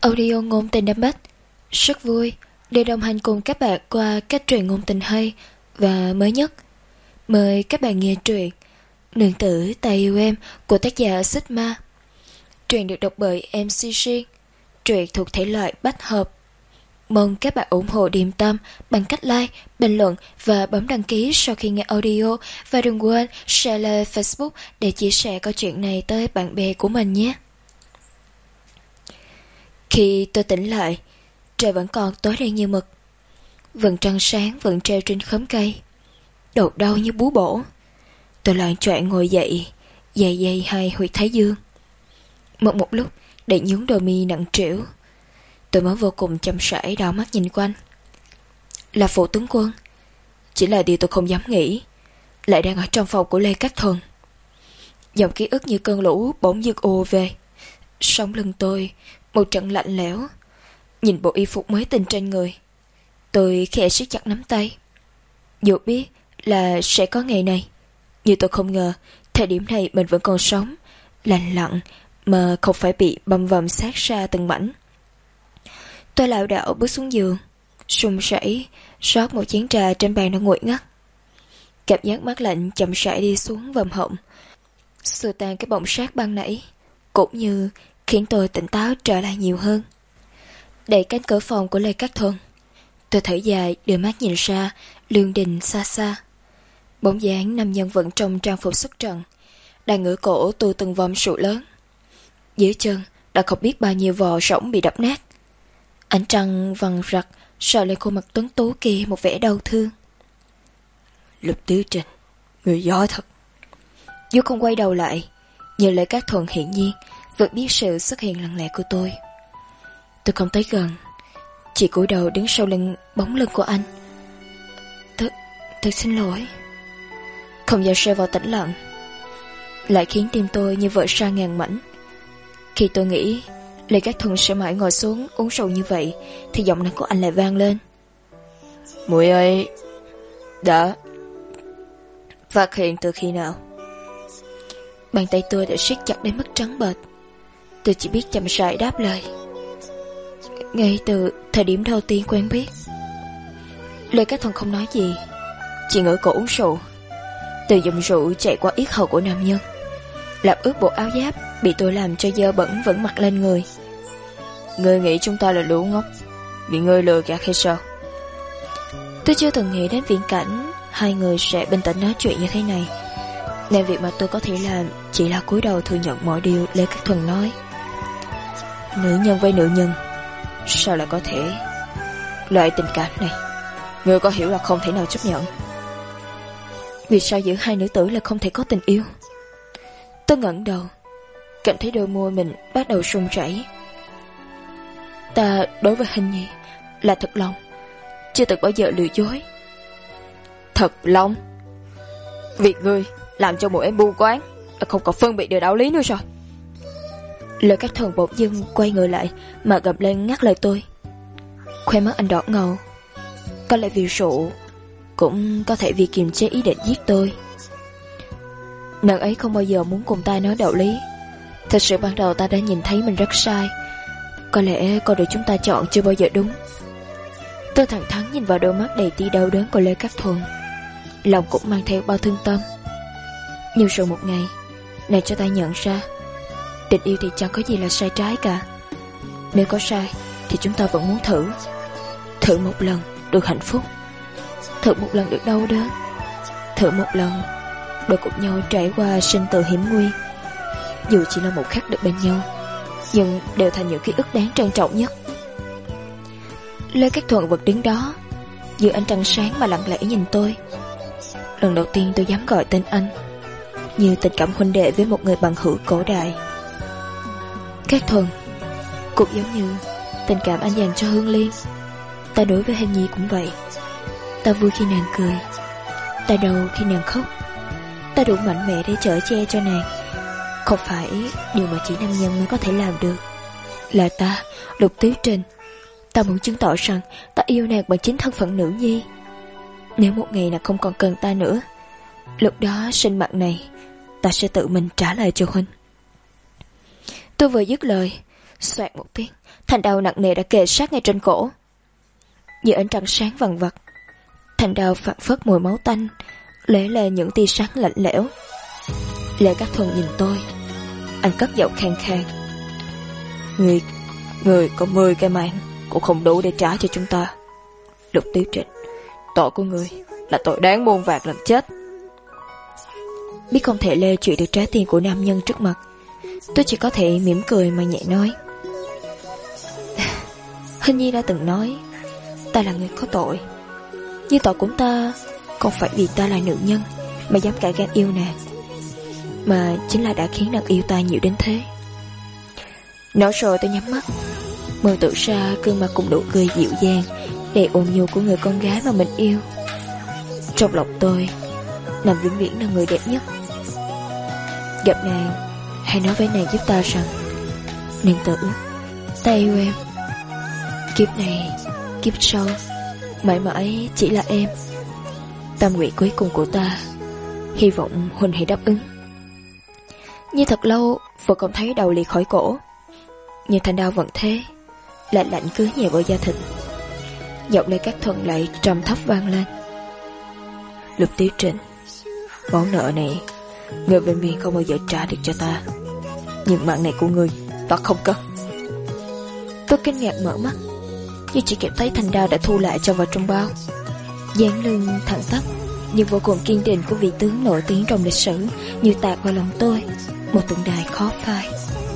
Audio ngôn tình đam bách rất vui để đồng hành cùng các bạn qua các truyện ngôn tình hay và mới nhất. Mời các bạn nghe truyện Nương tử ta yêu em của tác giả Sigma. Truyện được đọc bởi MC Riêng. Truyện thuộc thể loại bách hợp. Mong các bạn ủng hộ Điềm Tâm bằng cách like, bình luận và bấm đăng ký sau khi nghe audio. Và đừng quên share lên Facebook để chia sẻ câu chuyện này tới bạn bè của mình nhé. Khi tôi tỉnh lại, trời vẫn còn tối đen như mực. Vầng trăng sáng vẫn treo trên khóm cây. Đầu đau như búa bổ. Tôi loạng choạng ngồi dậy, dày hai huyệt thái dương. Mất một lúc để nhún đôi mi nặng trĩu. Tôi mới vô cùng chậm rãi đảo mắt nhìn quanh. Là phụ tướng quân. Chỉ là điều tôi không dám nghĩ, lại đang ở trong phòng của Lê Cát Thuần. Dòng ký ức như cơn lũ bỗng dưng ùa về. Sống lưng tôi một trận lạnh lẽo. Nhìn bộ y phục mới tinh trên người, tôi khẽ siết chặt nắm tay. Dù biết là sẽ có ngày này, nhưng tôi không ngờ thời điểm này mình vẫn còn sống, lành lặn mà không phải bị bầm vằm sát ra từng mảnh. Tôi lảo đảo bước xuống giường, run rẩy rót một chén trà trên bàn đã nguội ngắt. Cảm giác mát lạnh chậm rãi đi xuống vòm họng, xua tan cái bọng rát ban nãy, cũng như khiến tôi tỉnh táo trở lại nhiều hơn. Đẩy cánh cửa phòng của Lê Cát Thuần, tôi thở dài đưa mắt nhìn ra lương đình xa xa. Bóng dáng nam nhân vẫn trong trang phục xuất trần, đang ngửa cổ tu từng vòm sụt lớn. Dưới chân đã không biết bao nhiêu vò rỗng bị đập nát. Ánh trăng vằn vặt soi lên khuôn mặt tuấn tú kia một vẻ đau thương. Lục Tứ Trình, người giỏi thật. Dù không quay đầu lại, nhưng Lê Cát Thuần hiển nhiên vẫn biết sự xuất hiện lặng lẽ của tôi. Tôi không tới gần, chỉ cúi đầu đứng sau bóng lưng của anh. Tôi xin lỗi. Không gian rơi vào tĩnh lặng, lại khiến tim tôi như vỡ ra ngàn mảnh. Khi tôi nghĩ Lê Cát Thuần sẽ mãi ngồi xuống uống rượu như vậy, thì giọng nói của anh lại vang lên. Muội ơi, đã phát hiện từ khi nào? Bàn tay tôi đã siết chặt đến mức trắng bệch. Tôi chỉ biết chậm rãi đáp lời. Ngay từ thời điểm đầu tiên quen biết. Lê Cát Thuần không nói gì, chỉ ngửa cổ uống rượu. Từ dòng rượu chạy qua yết hầu của nam nhân, làm ướt bộ áo giáp bị tôi làm cho dơ bẩn vẫn mặc lên người. Ngươi nghĩ chúng ta là lũ ngốc, bị ngươi lừa gạt hay sao? Tôi chưa từng nghĩ đến viễn cảnh hai người sẽ bình tĩnh nói chuyện như thế này, nên việc mà tôi có thể làm chỉ là cúi đầu thừa nhận mọi điều Lê Cát Thuần nói. Nữ nhân với nữ nhân, sao lại có thể? Loại tình cảm này, ngươi có hiểu là không thể nào chấp nhận. Vì sao giữa hai nữ tử là không thể có tình yêu? Tôi ngẩng đầu, cảm thấy đôi môi mình bắt đầu run rẩy. Ta đối với Hình Nhi là thật lòng, chưa từng bao giờ lừa dối. Thật lòng? Việc ngươi làm cho một em bu quán là không còn phân biệt được đạo lý nữa rồi. Lê Cát Thuần bỗng dưng quay người lại mà gầm lên ngắt lời tôi. Khoe mắt anh đỏ ngầu. Có lẽ vì rượu, cũng có thể vì kiềm chế ý định giết tôi. Nàng ấy không bao giờ muốn cùng ta nói đạo lý. Thật sự ban đầu ta đã nhìn thấy mình rất sai. Có lẽ con đường chúng ta chọn chưa bao giờ đúng. Tôi thẳng thắn nhìn vào đôi mắt đầy tia đau đớn của Lê Cát Thuần, lòng cũng mang theo bao thương tâm. Nhưng rồi một ngày, nàng cho ta nhận ra, tình yêu thì chẳng có gì là sai trái cả. Nếu có sai thì chúng ta vẫn muốn thử. Thử một lần được hạnh phúc, thử một lần được đau đớn, thử một lần được cùng nhau trải qua sinh tử hiểm nguy. Dù chỉ là một khắc được bên nhau, nhưng đều thành những ký ức đáng trân trọng nhất. Lê Cát Thuần vẫn đứng đó, giữa ánh trăng sáng mà lặng lẽ nhìn tôi. Lần đầu tiên tôi dám gọi tên anh, như tình cảm huynh đệ với một người bằng hữu cổ đại. Cát Thuần, cũng giống như tình cảm anh dành cho Hương Liên, ta đối với Hình Nhi cũng vậy. Ta vui khi nàng cười, ta đau khi nàng khóc. Ta đủ mạnh mẽ để chở che cho nàng. Không phải điều mà chỉ nam nhân mới có thể làm được. Là ta, Lục Tứ Trình, ta muốn chứng tỏ rằng ta yêu nàng bằng chính thân phận nữ nhi. Nếu một ngày nàng không còn cần ta nữa, lúc đó sinh mạng này ta sẽ tự mình trả lại cho huynh. Tôi vừa dứt lời, xoẹt một tiếng, Thanh đao nặng nề đã kề sát ngay trên cổ. Giữa ánh trăng sáng vằn vặt, thanh đao phảng phất mùi máu tanh, lóe lên những tia sáng lạnh lẽo. Lê Cát Thuần nhìn tôi, anh cất giọng khàn khàn: Người có 10 cái mạng cũng không đủ để trả cho chúng ta. Lục Tiểu Trịnh, tội của người là tội đáng muôn vàn lần chết. Biết không thể lê chuyện được trả tiền của nam nhân trước mặt, tôi chỉ có thể mỉm cười mà nhẹ nói: Hình Nhi đã từng nói ta là người có tội, nhưng tội của ta không phải vì ta là nữ nhân mà dám cãi gan yêu nàng, mà chính là đã khiến nàng yêu ta nhiều đến thế. Nói rồi tôi nhắm mắt, mơ tự ra gương mặt cùng nụ cười dịu dàng đầy ôn nhu của người con gái mà mình yêu. Trong lòng tôi, nàng vĩnh viễn là người đẹp nhất. Gặp nàng, hãy nói với nàng giúp ta rằng: Nàng tự, ta yêu em. Kiếp này, kiếp sau, mãi mãi chỉ là em. Tâm nguyện cuối cùng của ta, hy vọng Huỳnh hãy đáp ứng. Như thật lâu vẫn không thấy đầu liệt khỏi cổ, nhưng thanh đao vẫn thế, lạnh lạnh cứ nhẹ vào da thịt. Giọng Lê Cát Thuần lại trầm thấp vang lên: Lục Tiểu Trịnh, món nợ này người bên miền không bao giờ trả được cho ta, nhưng mạng này của người ta không cần. Tôi kinh ngạc mở mắt, nhưng chỉ kịp thấy thanh đao đã thu lại cho vào trong bao. Dáng lưng thẳng tắp nhưng vô cùng kiên định của vị tướng nổi tiếng trong lịch sử như tạc vào lòng tôi, một tượng đài khó phai.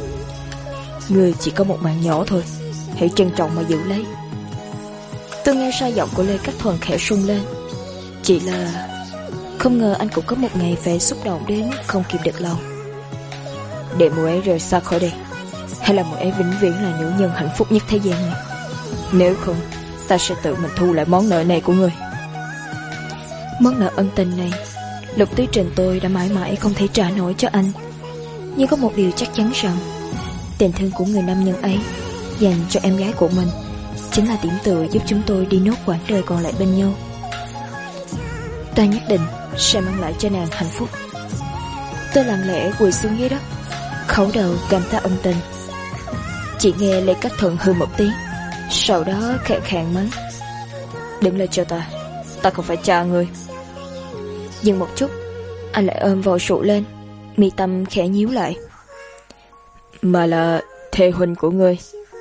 Người chỉ có một mạng nhỏ thôi, hãy trân trọng mà giữ lấy. Tôi nghe ra giọng của Lê Cát Thuần khẽ rung lên. Chỉ là không ngờ anh cũng có một ngày phải xúc động đến không kìm được lòng. Để mụ ấy rời xa khỏi đây, hay là mụ ấy vĩnh viễn là nữ nhân hạnh phúc nhất thế gian này. Nếu không, ta sẽ tự mình thu lại món nợ này của người. Món nợ ân tình này, Lục Tiểu Trịnh tôi đã mãi mãi không thể trả nổi cho anh. Nhưng có một điều chắc chắn rằng, tình thương của người nam nhân ấy dành cho em gái của mình chính là điểm tựa giúp chúng tôi đi nốt quãng đời còn lại bên nhau. Ta nhất định sẽ mang lại cho nàng hạnh phúc. Tôi lặng lẽ quỳ xuống dưới đất, khấu đầu cảm tạ ân tình. Chỉ nghe Lê Cát Thuần hừ một tiếng, sau đó khẽ khàng mắng: Đứng lên cho ta, ta không phải cha ngươi. Dừng một chút, anh lại ôm vò rượu lên, mi tâm khẽ nhíu lại: Mà là thê huynh của ngươi.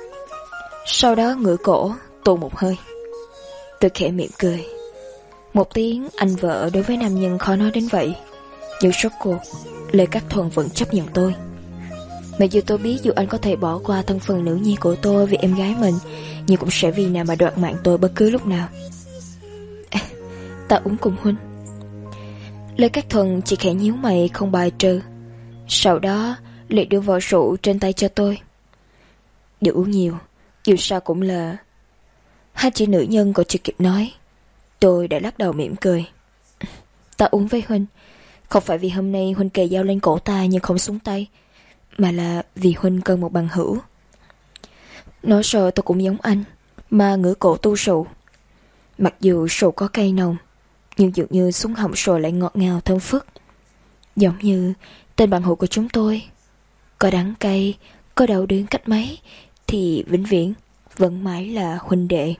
Sau đó ngửa cổ tuôn một hơi. Tôi khẽ mỉm cười. Một tiếng anh vợ đối với nam nhân khó nói đến vậy, nhưng rốt cuộc Lê Cát Thuần vẫn chấp nhận tôi. Mặc dù tôi biết dù anh có thể bỏ qua thân phận nữ nhi của tôi vì em gái mình, nhưng cũng sẽ vì nào mà đoạt mạng tôi bất cứ lúc nào. Ta uống cùng huynh. Lê Cát Thuần chỉ khẽ nhíu mày không bài trừ. Sau đó lại đưa vò rượu trên tay cho tôi. Đừng uống nhiều, dù sao cũng là... Hai chị nữ nhân còn chưa kịp nói, tôi đã lắc đầu mỉm cười. Ta uống với huynh, không phải vì hôm nay huynh kề dao lên cổ ta nhưng không xuống tay, mà là vì huynh cần một bằng hữu. Nói rồi tôi cũng giống anh, mà ngửa cổ tu rượu. Mặc dù rượu có cay nồng, nhưng dường như xuống họng rồi lại ngọt ngào thơm phức. Giống như tên bằng hữu của chúng tôi, có đắng cay, có đau đớn cách mấy, thì vĩnh viễn vẫn mãi là huynh đệ.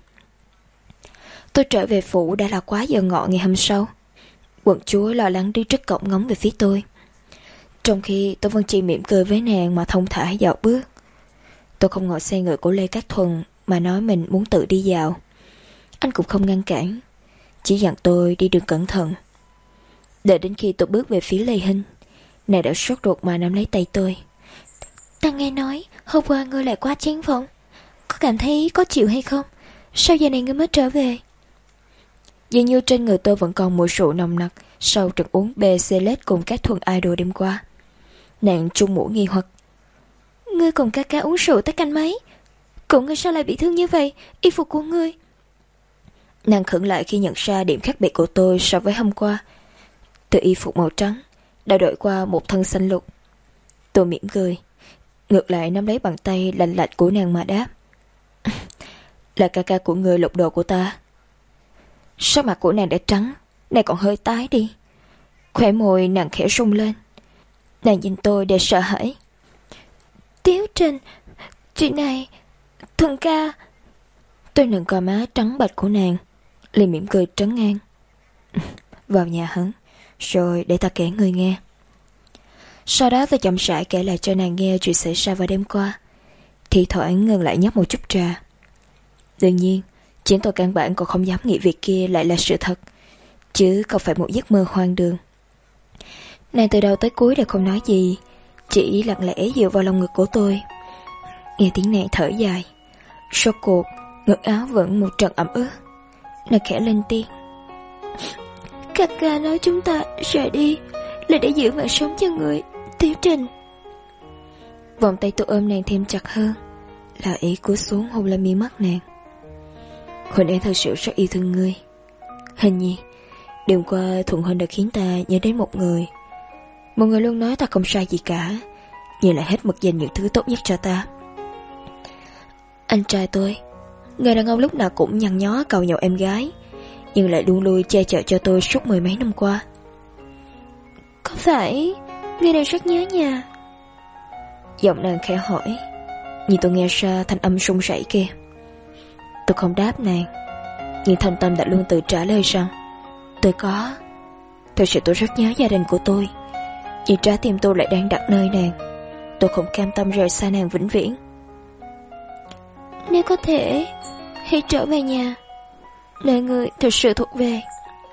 Tôi trở về phủ đã là quá giờ ngọ ngày hôm sau. Quận chúa lo lắng đi trước cổng ngóng về phía tôi, trong khi tôi vẫn chỉ mỉm cười với nàng mà thông thả dạo bước. Tôi không ngồi xe ngựa của Lê Cát Thuần mà nói mình muốn tự đi dạo. Anh cũng không ngăn cản, chỉ dặn tôi đi đường cẩn thận. Đợi đến khi tôi bước về phía Lê Hinh, nàng đã sốt ruột mà nắm lấy tay tôi. Ta nghe nói hôm qua ngươi lại quá chén phòng, có cảm thấy có chịu hay không? Sao giờ này ngươi mới trở về? Dường như trên người tôi vẫn còn mùi rượu nồng nặc sau trận uống bê xê lết cùng các thuần idol đêm qua. Nàng trung mũi nghi hoặc. Ngươi cùng ca ca uống rượu tới canh mấy? Cậu ngươi sao lại bị thương như vậy? Y phục của ngươi. Nàng khựng lại khi nhận ra điểm khác biệt của tôi so với hôm qua. Từ y phục màu trắng đã đổi qua một thân xanh lục. Tôi mỉm cười, ngược lại nắm lấy bàn tay lạnh lạnh của nàng mà đáp. Là ca ca của người lột đồ của ta. Sắc mặt của nàng đã trắng, nàng còn hơi tái đi. Khóe môi nàng khẽ rung lên. Nàng nhìn tôi để sợ hãi. Tiếu Trình, chuyện này Thuận ca. Tôi nâng cò má trắng bệch của nàng, liền mỉm cười trấn an. Vào nhà hắn, rồi để ta kể ngươi nghe. Sau đó tôi chậm rãi kể lại cho nàng nghe chuyện xảy ra vào đêm qua, thì thoảng ngừng lại nhấp một chút trà. Đương nhiên, chính tôi căn bản còn không dám nghĩ việc kia lại là sự thật, chứ không phải một giấc mơ hoang đường. Nàng từ đầu tới cuối đều không nói gì, chỉ lặng lẽ dựa vào lòng ngực của tôi. Nghe tiếng nàng thở dài, rốt cuộc ngực áo vẫn một trận ẩm ướt. Nàng khẽ lên tiếng. Ca ca nói chúng ta rời đi là để giữ mạng sống cho người, Tiểu Trình. Vòng tay tôi ôm nàng thêm chặt hơn, lại cúi xuống hôn lên mi mắt nàng. Huỳnh em thật sự rất yêu thương ngươi. Hình như đêm qua Thuận Huynh đã khiến ta nhớ đến một người luôn nói ta không sai gì cả, nhưng lại hết mực dành những thứ tốt nhất cho ta. Anh trai tôi, người đàn ông lúc nào cũng nhăn nhó cầu nhậu em gái, nhưng lại luôn luôn che chở cho tôi suốt mười mấy năm qua. Có phải người đang rất nhớ nhà? Giọng nàng khẽ hỏi, nhưng tôi nghe ra thanh âm run rẩy kia. Tôi không đáp nàng, nhưng thâm tâm đã luôn tự trả lời rằng tôi có. Thật sự tôi rất nhớ gia đình của tôi, nhưng trái tim tôi lại đang đặt nơi nàng. Tôi không cam tâm rời xa nàng vĩnh viễn. Nếu có thể, hãy trở về nhà, nơi người thật sự thuộc về.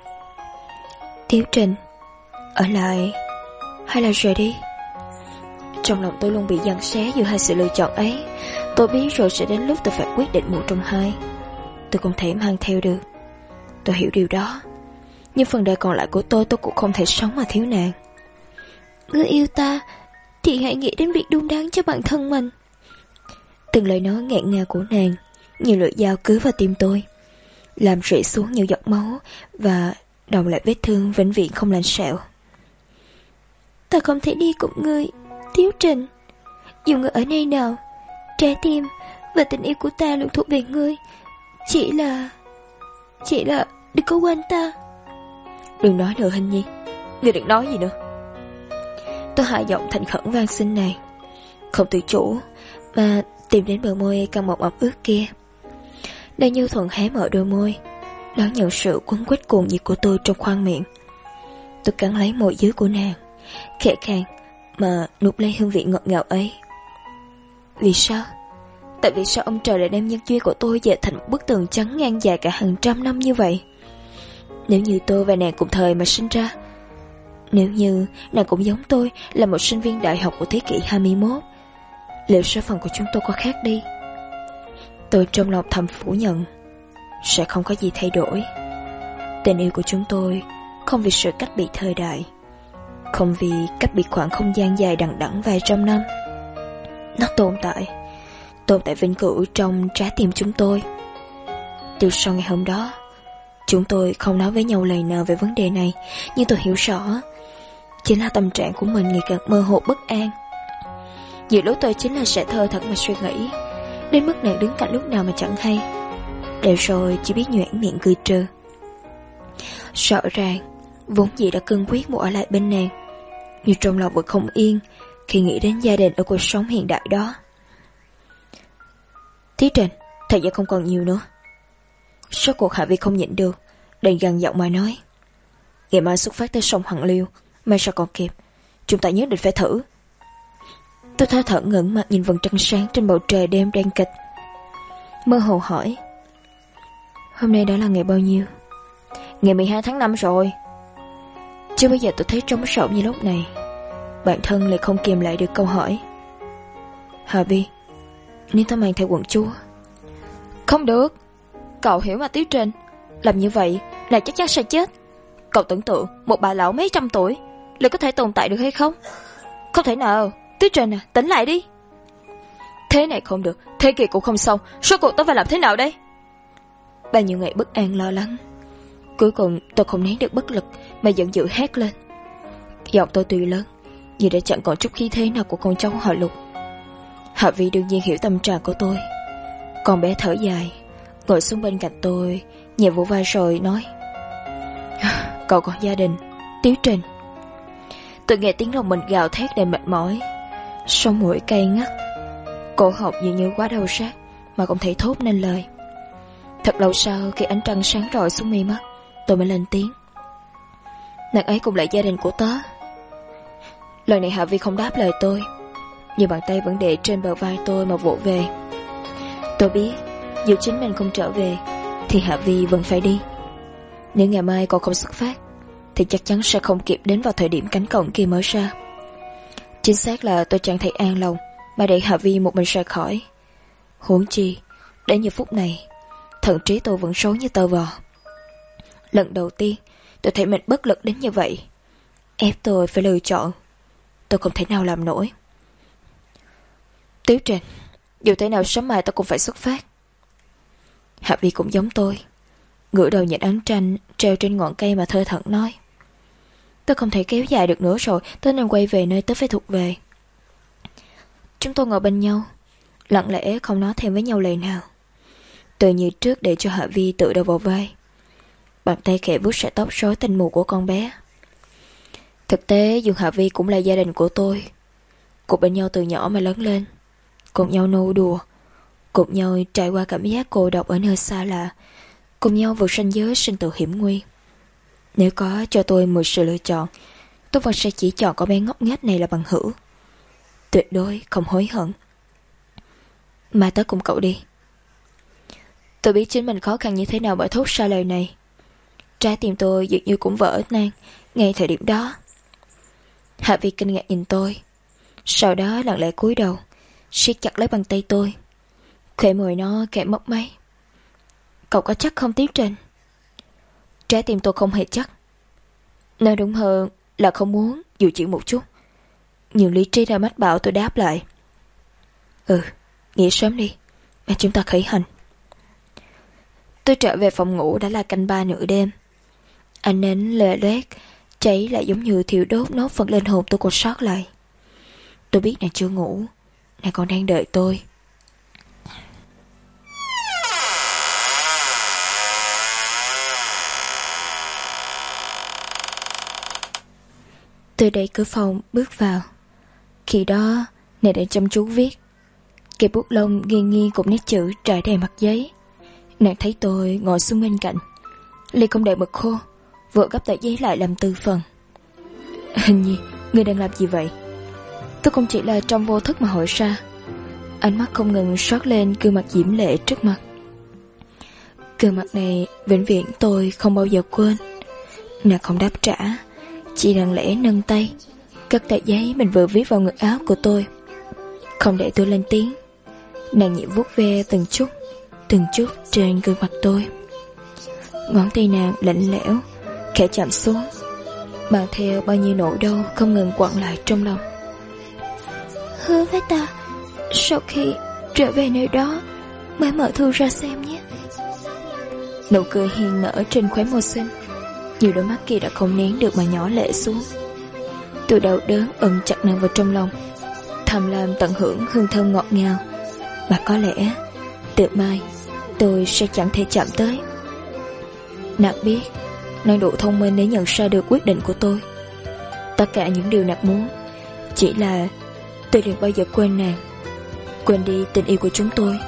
Tiểu Trình, ở lại hay là rời đi? Trong lòng tôi luôn bị giằng xé giữa hai sự lựa chọn ấy. Tôi biết rồi sẽ đến lúc tôi phải quyết định một trong hai. Tôi không thể mang theo được, tôi hiểu điều đó. Nhưng phần đời còn lại của tôi cũng không thể sống mà thiếu nàng. Ngươi yêu ta thì hãy nghĩ đến việc đúng đắn cho bản thân mình. Từng lời nói nghẹn ngào của nàng như lưỡi dao cứa vào tim tôi, làm rỉ xuống nhiều giọt máu và đồng lại vết thương vĩnh viễn không lành sẹo. Ta không thể đi cùng ngươi, Tiểu Trình. Dù ngươi ở nơi nào, trái tim và tình yêu của ta luôn thuộc về ngươi. Chỉ là đừng có quên ta. Đừng nói nữa Hình Nhi, ngươi đừng nói gì nữa. Tôi hạ giọng thành khẩn van xin nàng, không tự chủ mà tìm đến bờ môi căng mọng ẩm ướt kia. Đang Như Thuận hé mở đôi môi, đón nhận sự quấn quýt cuồng nhiệt của tôi trong khoang miệng. Tôi cắn lấy môi dưới của nàng, khẽ khàng mà nuốt lấy hương vị ngọt ngào ấy. Vì sao? Tại vì sao ông trời lại đem nhân duyên của tôi dệt thành một bức tường trắng ngang dài cả hàng trăm năm như vậy? Nếu như tôi và nàng cùng thời mà sinh ra, nếu như nàng cũng giống tôi là một sinh viên đại học của thế kỷ 21, liệu số phận của chúng tôi có khác đi? Tôi trong lòng thầm phủ nhận, sẽ không có gì thay đổi. Tình yêu của chúng tôi không vì sự cách biệt thời đại, không vì cách biệt khoảng không gian dài đằng đẵng vài trăm năm. Nó tồn tại vĩnh cửu trong trái tim chúng tôi. Từ sau ngày hôm đó, chúng tôi không nói với nhau lời nào về vấn đề này, nhưng tôi hiểu rõ, chính là tâm trạng của mình ngày càng mơ hồ bất an. Giữa lúc tôi chính là sẽ thơ thẩn mà suy nghĩ, đến mức nàng đứng cạnh lúc nào mà chẳng hay, để rồi chỉ biết nhoẻn miệng cười trừ. Rõ ràng vốn dĩ đã cương quyết muốn ở lại bên nàng, nhưng trong lòng vẫn không yên khi nghĩ đến gia đình ở cuộc sống hiện đại đó. Thí Trình, thời gian không còn nhiều nữa. Số cuộc Hạ Vi không nhịn được, đành gằn giọng mà nói, ngày mai xuất phát tới sông Hằng Liêu, mai sao còn kịp, chúng ta nhất định phải thử. Tôi thơ thẩn ngẩng mặt nhìn vầng trăng sáng trên bầu trời đêm đen kịch, mơ hồ hỏi, hôm nay đã là ngày bao nhiêu? Ngày 12 tháng 5 rồi. Chưa bao giờ tôi thấy trống rỗng như lúc này. Bản thân lại không kìm lại được câu hỏi, Hạ Vi, nếu ta mang theo quận chúa? Không được, cậu hiểu mà Tiếu Trình, làm như vậy là chắc chắn sẽ chết. Cậu tưởng tượng một bà lão mấy trăm tuổi liệu có thể tồn tại được hay không? Không thể nào. Tiếu Trình à, tỉnh lại đi. Thế này không được, thế kia cũng không xong, số cuộc tôi phải làm thế nào đây? Bao nhiêu ngày bất an lo lắng, cuối cùng tôi không nén được bất lực mà giận dữ hét lên. Giọng tôi tuy lớn nhưng đã chẳng còn chút khí thế nào của con cháu họ Lục. Hạ Vi đương nhiên hiểu tâm trạng của tôi. Con bé thở dài, ngồi xuống bên cạnh tôi, nhẹ vỗ vai rồi nói, cậu còn gia đình, Tiếu Trình. Tôi nghe tiếng lòng mình gào thét đầy mệt mỏi, sống mũi cay ngắt, cổ họng dường như quá đau rát mà không thể thốt nên lời. Thật lâu sau, khi ánh trăng sáng rọi xuống mi mắt, tôi mới lên tiếng. Nàng ấy cũng là gia đình của tớ. Lần này Hạ Vi không đáp lời tôi, nhưng bàn tay vẫn để trên bờ vai tôi mà vỗ về. Tôi biết dù chính mình không trở về thì Hạ Vi vẫn phải đi. Nếu ngày mai còn không xuất phát thì chắc chắn sẽ không kịp đến vào thời điểm cánh cổng kia mở ra. Chính xác là tôi chẳng thể an lòng mà để Hạ Vi một mình rời khỏi. Huống chi đến giờ phút này, thần trí tôi vẫn rối như tơ vò. Lần đầu tiên tôi thấy mình bất lực đến như vậy, ép tôi phải lựa chọn. Tôi không thể nào làm nổi. Tiếu Trình, dù thế nào sớm mai tôi cũng phải xuất phát. Hạ Vi cũng giống tôi, ngửa đầu nhìn ánh trăng treo trên ngọn cây mà thơ thẩn nói. Tôi không thể kéo dài được nữa rồi, tôi nên quay về nơi tôi phải thuộc về. Chúng tôi ngồi bên nhau, lặng lẽ không nói thêm với nhau lời nào. Tôi như trước để cho Hạ Vi tự đầu vào vai, bàn tay khẽ vuốt sợi tóc rối tinh mù của con bé. Thực tế dù Hạ Vi cũng là gia đình của tôi, cùng bên nhau từ nhỏ mà lớn lên, cùng nhau nô đùa, cùng nhau trải qua cảm giác cô độc ở nơi xa lạ, cùng nhau vượt ranh giới sinh tử hiểm nguy. Nếu có cho tôi 10 sự lựa chọn, tôi vẫn sẽ chỉ chọn con bé ngốc nghếch này là bằng hữu. Tuyệt đối không hối hận. Mai tới cùng cậu đi. Tôi biết chính mình khó khăn như thế nào bởi thốt ra lời này. Trái tim tôi dường như cũng vỡ nang ngay thời điểm đó. Hạ Vi kinh ngạc nhìn tôi, sau đó lặng lẽ cúi đầu siết chặt lấy bàn tay tôi. Khóe môi nó kẻ mấp máy. Cậu có chắc không Tiếu Trình? Trái tim tôi không hề chắc. Nói đúng hơn là không muốn, dù chỉ một chút. Nhưng lý trí ra mách bảo tôi đáp lại. Nghỉ sớm đi, mà chúng ta khởi hành. Tôi trở về phòng ngủ đã là canh 3 nửa đêm. Ánh nến lè loét cháy lại giống như thiêu đốt nốt phần linh hồn tôi còn sót lại. Tôi biết nàng chưa ngủ, nàng còn đang đợi tôi. Tôi đẩy cửa phòng bước vào. Khi đó nàng đang chăm chú viết. Cây bút lông nghiêng nghiêng cùng nét chữ trải đầy mặt giấy. Nàng thấy tôi ngồi xuống bên cạnh, ly không đợi mực khô, vội gấp tờ giấy lại làm 4 phần. Hình như ngươi đang làm gì vậy? Tôi không chỉ là trong vô thức mà hỏi ra. Ánh mắt không ngừng sót lên gương mặt diễm lệ trước mặt. Gương mặt này vĩnh viễn tôi không bao giờ quên. Nàng không đáp trả, chỉ lặng lẽ nâng tay cất tờ giấy mình vừa viết vào ngực áo của tôi. Không để tôi lên tiếng, nàng nhẹ vuốt ve từng chút trên gương mặt tôi. Ngón tay nàng lạnh lẽo khẽ chạm xuống, mang theo bao nhiêu nỗi đau không ngừng quặn lại trong lòng. Hứa với ta, sau khi trở về nơi đó mới mở thư ra xem nhé. Nụ cười hiền nở trên khóe môi xinh, nhiều đôi mắt kia đã không nén được mà nhỏ lệ xuống. Tôi đau đớn ôm chặt nàng vào trong lòng, thầm làm tận hưởng hương thơm ngọt ngào mà có lẽ từ mai tôi sẽ chẳng thể chạm tới. Nàng biết nàng đủ thông minh để nhận ra được quyết định của tôi. Tất cả những điều nàng muốn chỉ là tôi đừng bao giờ quên nàng, quên đi tình yêu của chúng tôi.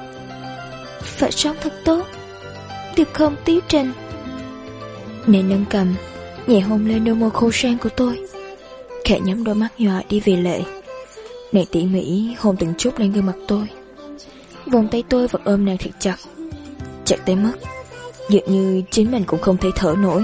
Phải sống thật tốt, được không Tiếu Trình? Nàng nâng cầm nhẹ hôn lên đôi môi khô sang của tôi, khẽ nhắm đôi mắt nhòa đi vì lệ. Nàng tỉ mỉ hôn từng chút lên gương mặt tôi. Vòng tay tôi vẫn ôm nàng thật chặt, chặt tới mức dường như chính mình cũng không thể thở nổi.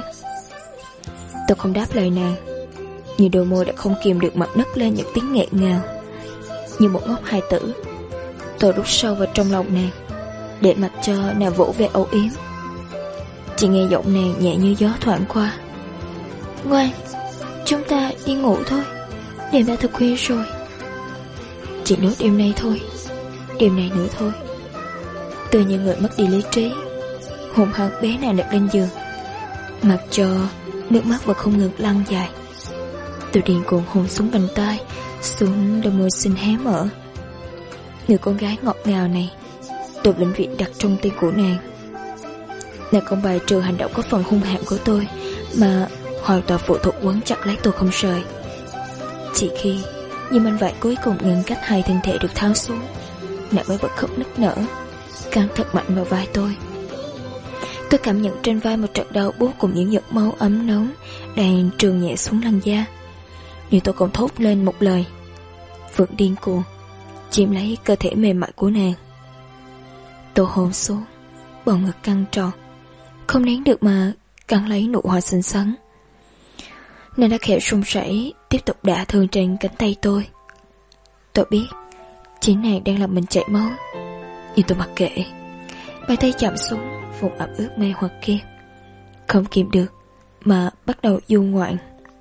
Tôi không đáp lời nàng, nhưng đôi môi đã không kìm được mà nấc lên những tiếng nghẹn ngào. Như một ngốc hài tử, tôi rút sâu vào trong lòng nàng để mặc cho nàng vỗ về âu yếm. Chỉ nghe giọng nàng nhẹ như gió thoảng qua. Ngoan, chúng ta đi ngủ thôi, đêm đã thật khuya rồi. Chỉ nốt đêm nay thôi, đêm này nữa thôi. Tôi như người mất đi lý trí, hồn hăng bé nàng đặt lên giường, mặc cho nước mắt vẫn không ngừng lăn dài. Tôi điên cuồng hôn xuống vành tai, xuống đôi môi xinh hé mở. Người con gái ngọt ngào này tôi vĩnh viễn đặt trong tim của nàng. Nàng không bài trừ hành động có phần hung hãn của tôi, mà hoàn toàn phụ thuộc quấn chặt lấy tôi không rời. Chỉ khi những mảnh vải cuối cùng ngừng cách hai thân thể được tháo xuống, nàng mới bật khóc nức nở, cắn thật mạnh vào vai tôi. Tôi cảm nhận trên vai một trận đau buốt cùng những giọt máu ấm nóng đang trườn nhẹ xuống làn da. Nhưng tôi còn thốt lên một lời, vẫn điên cuồng chiếm lấy cơ thể mềm mại của nàng. Tôi hôn xuống, bầu ngực căng tròn, không nén được mà cắn lấy nụ hoa xinh xắn. Nàng đã khẽ run rẩy tiếp tục đả thương trên cánh tay tôi. Tôi biết chính nàng đang làm mình chảy máu, nhưng tôi mặc kệ. Bàn tay chạm xuống vùng ẩm ướt mê hoặc kia, không kìm được mà bắt đầu du ngoạn.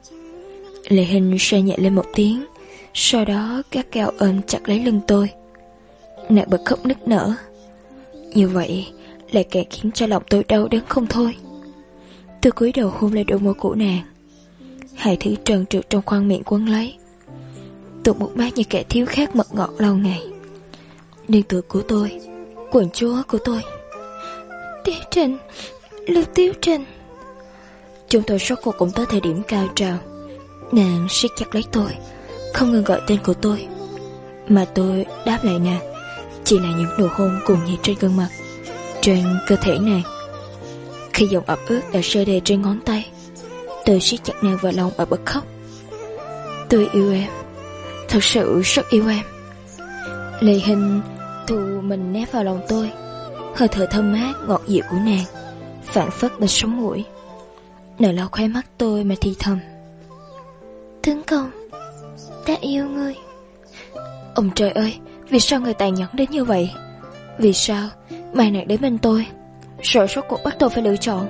Lệ Hình xoay nhẹ lên một tiếng, sau đó gắt gao ôm chặt lấy lưng tôi. Nàng bật khóc nức nở. Như vậy lại càng khiến cho lòng tôi đau đớn không thôi. Tôi cúi đầu hôn lên đôi môi của nàng, hai thứ trơn trượt trong khoang miệng quấn lấy. Tôi một mát như kẻ thiếu khát mật ngọt lâu ngày. Nương tựa của tôi, quần chúa của tôi. Tiêu Trình, Lưu Tiêu Trình. Chúng tôi rốt cuộc cũng tới thời điểm cao trào. Nàng siết chặt lấy tôi, không ngừng gọi tên của tôi, mà tôi đáp lại nàng chỉ là những nụ hôn cùng nhiệt trên gương mặt, trên cơ thể nàng. Khi dòng ẩm ướt đã rơi đầy trên ngón tay, tôi siết chặt nàng vào lòng và bật khóc. Tôi yêu em, thật sự rất yêu em. Lệ Hình thu mình nép vào lòng tôi, hơi thở thơm mát ngọt dịu của nàng phảng phất bên sống mũi. Nàng lau khóe mắt tôi mà thì thầm, Tướng công, ta yêu ngươi. Ông trời ơi, vì sao người tàn nhẫn đến như vậy? Vì sao mai nàng đến bên tôi, rồi rốt cuộc bắt tôi phải lựa chọn?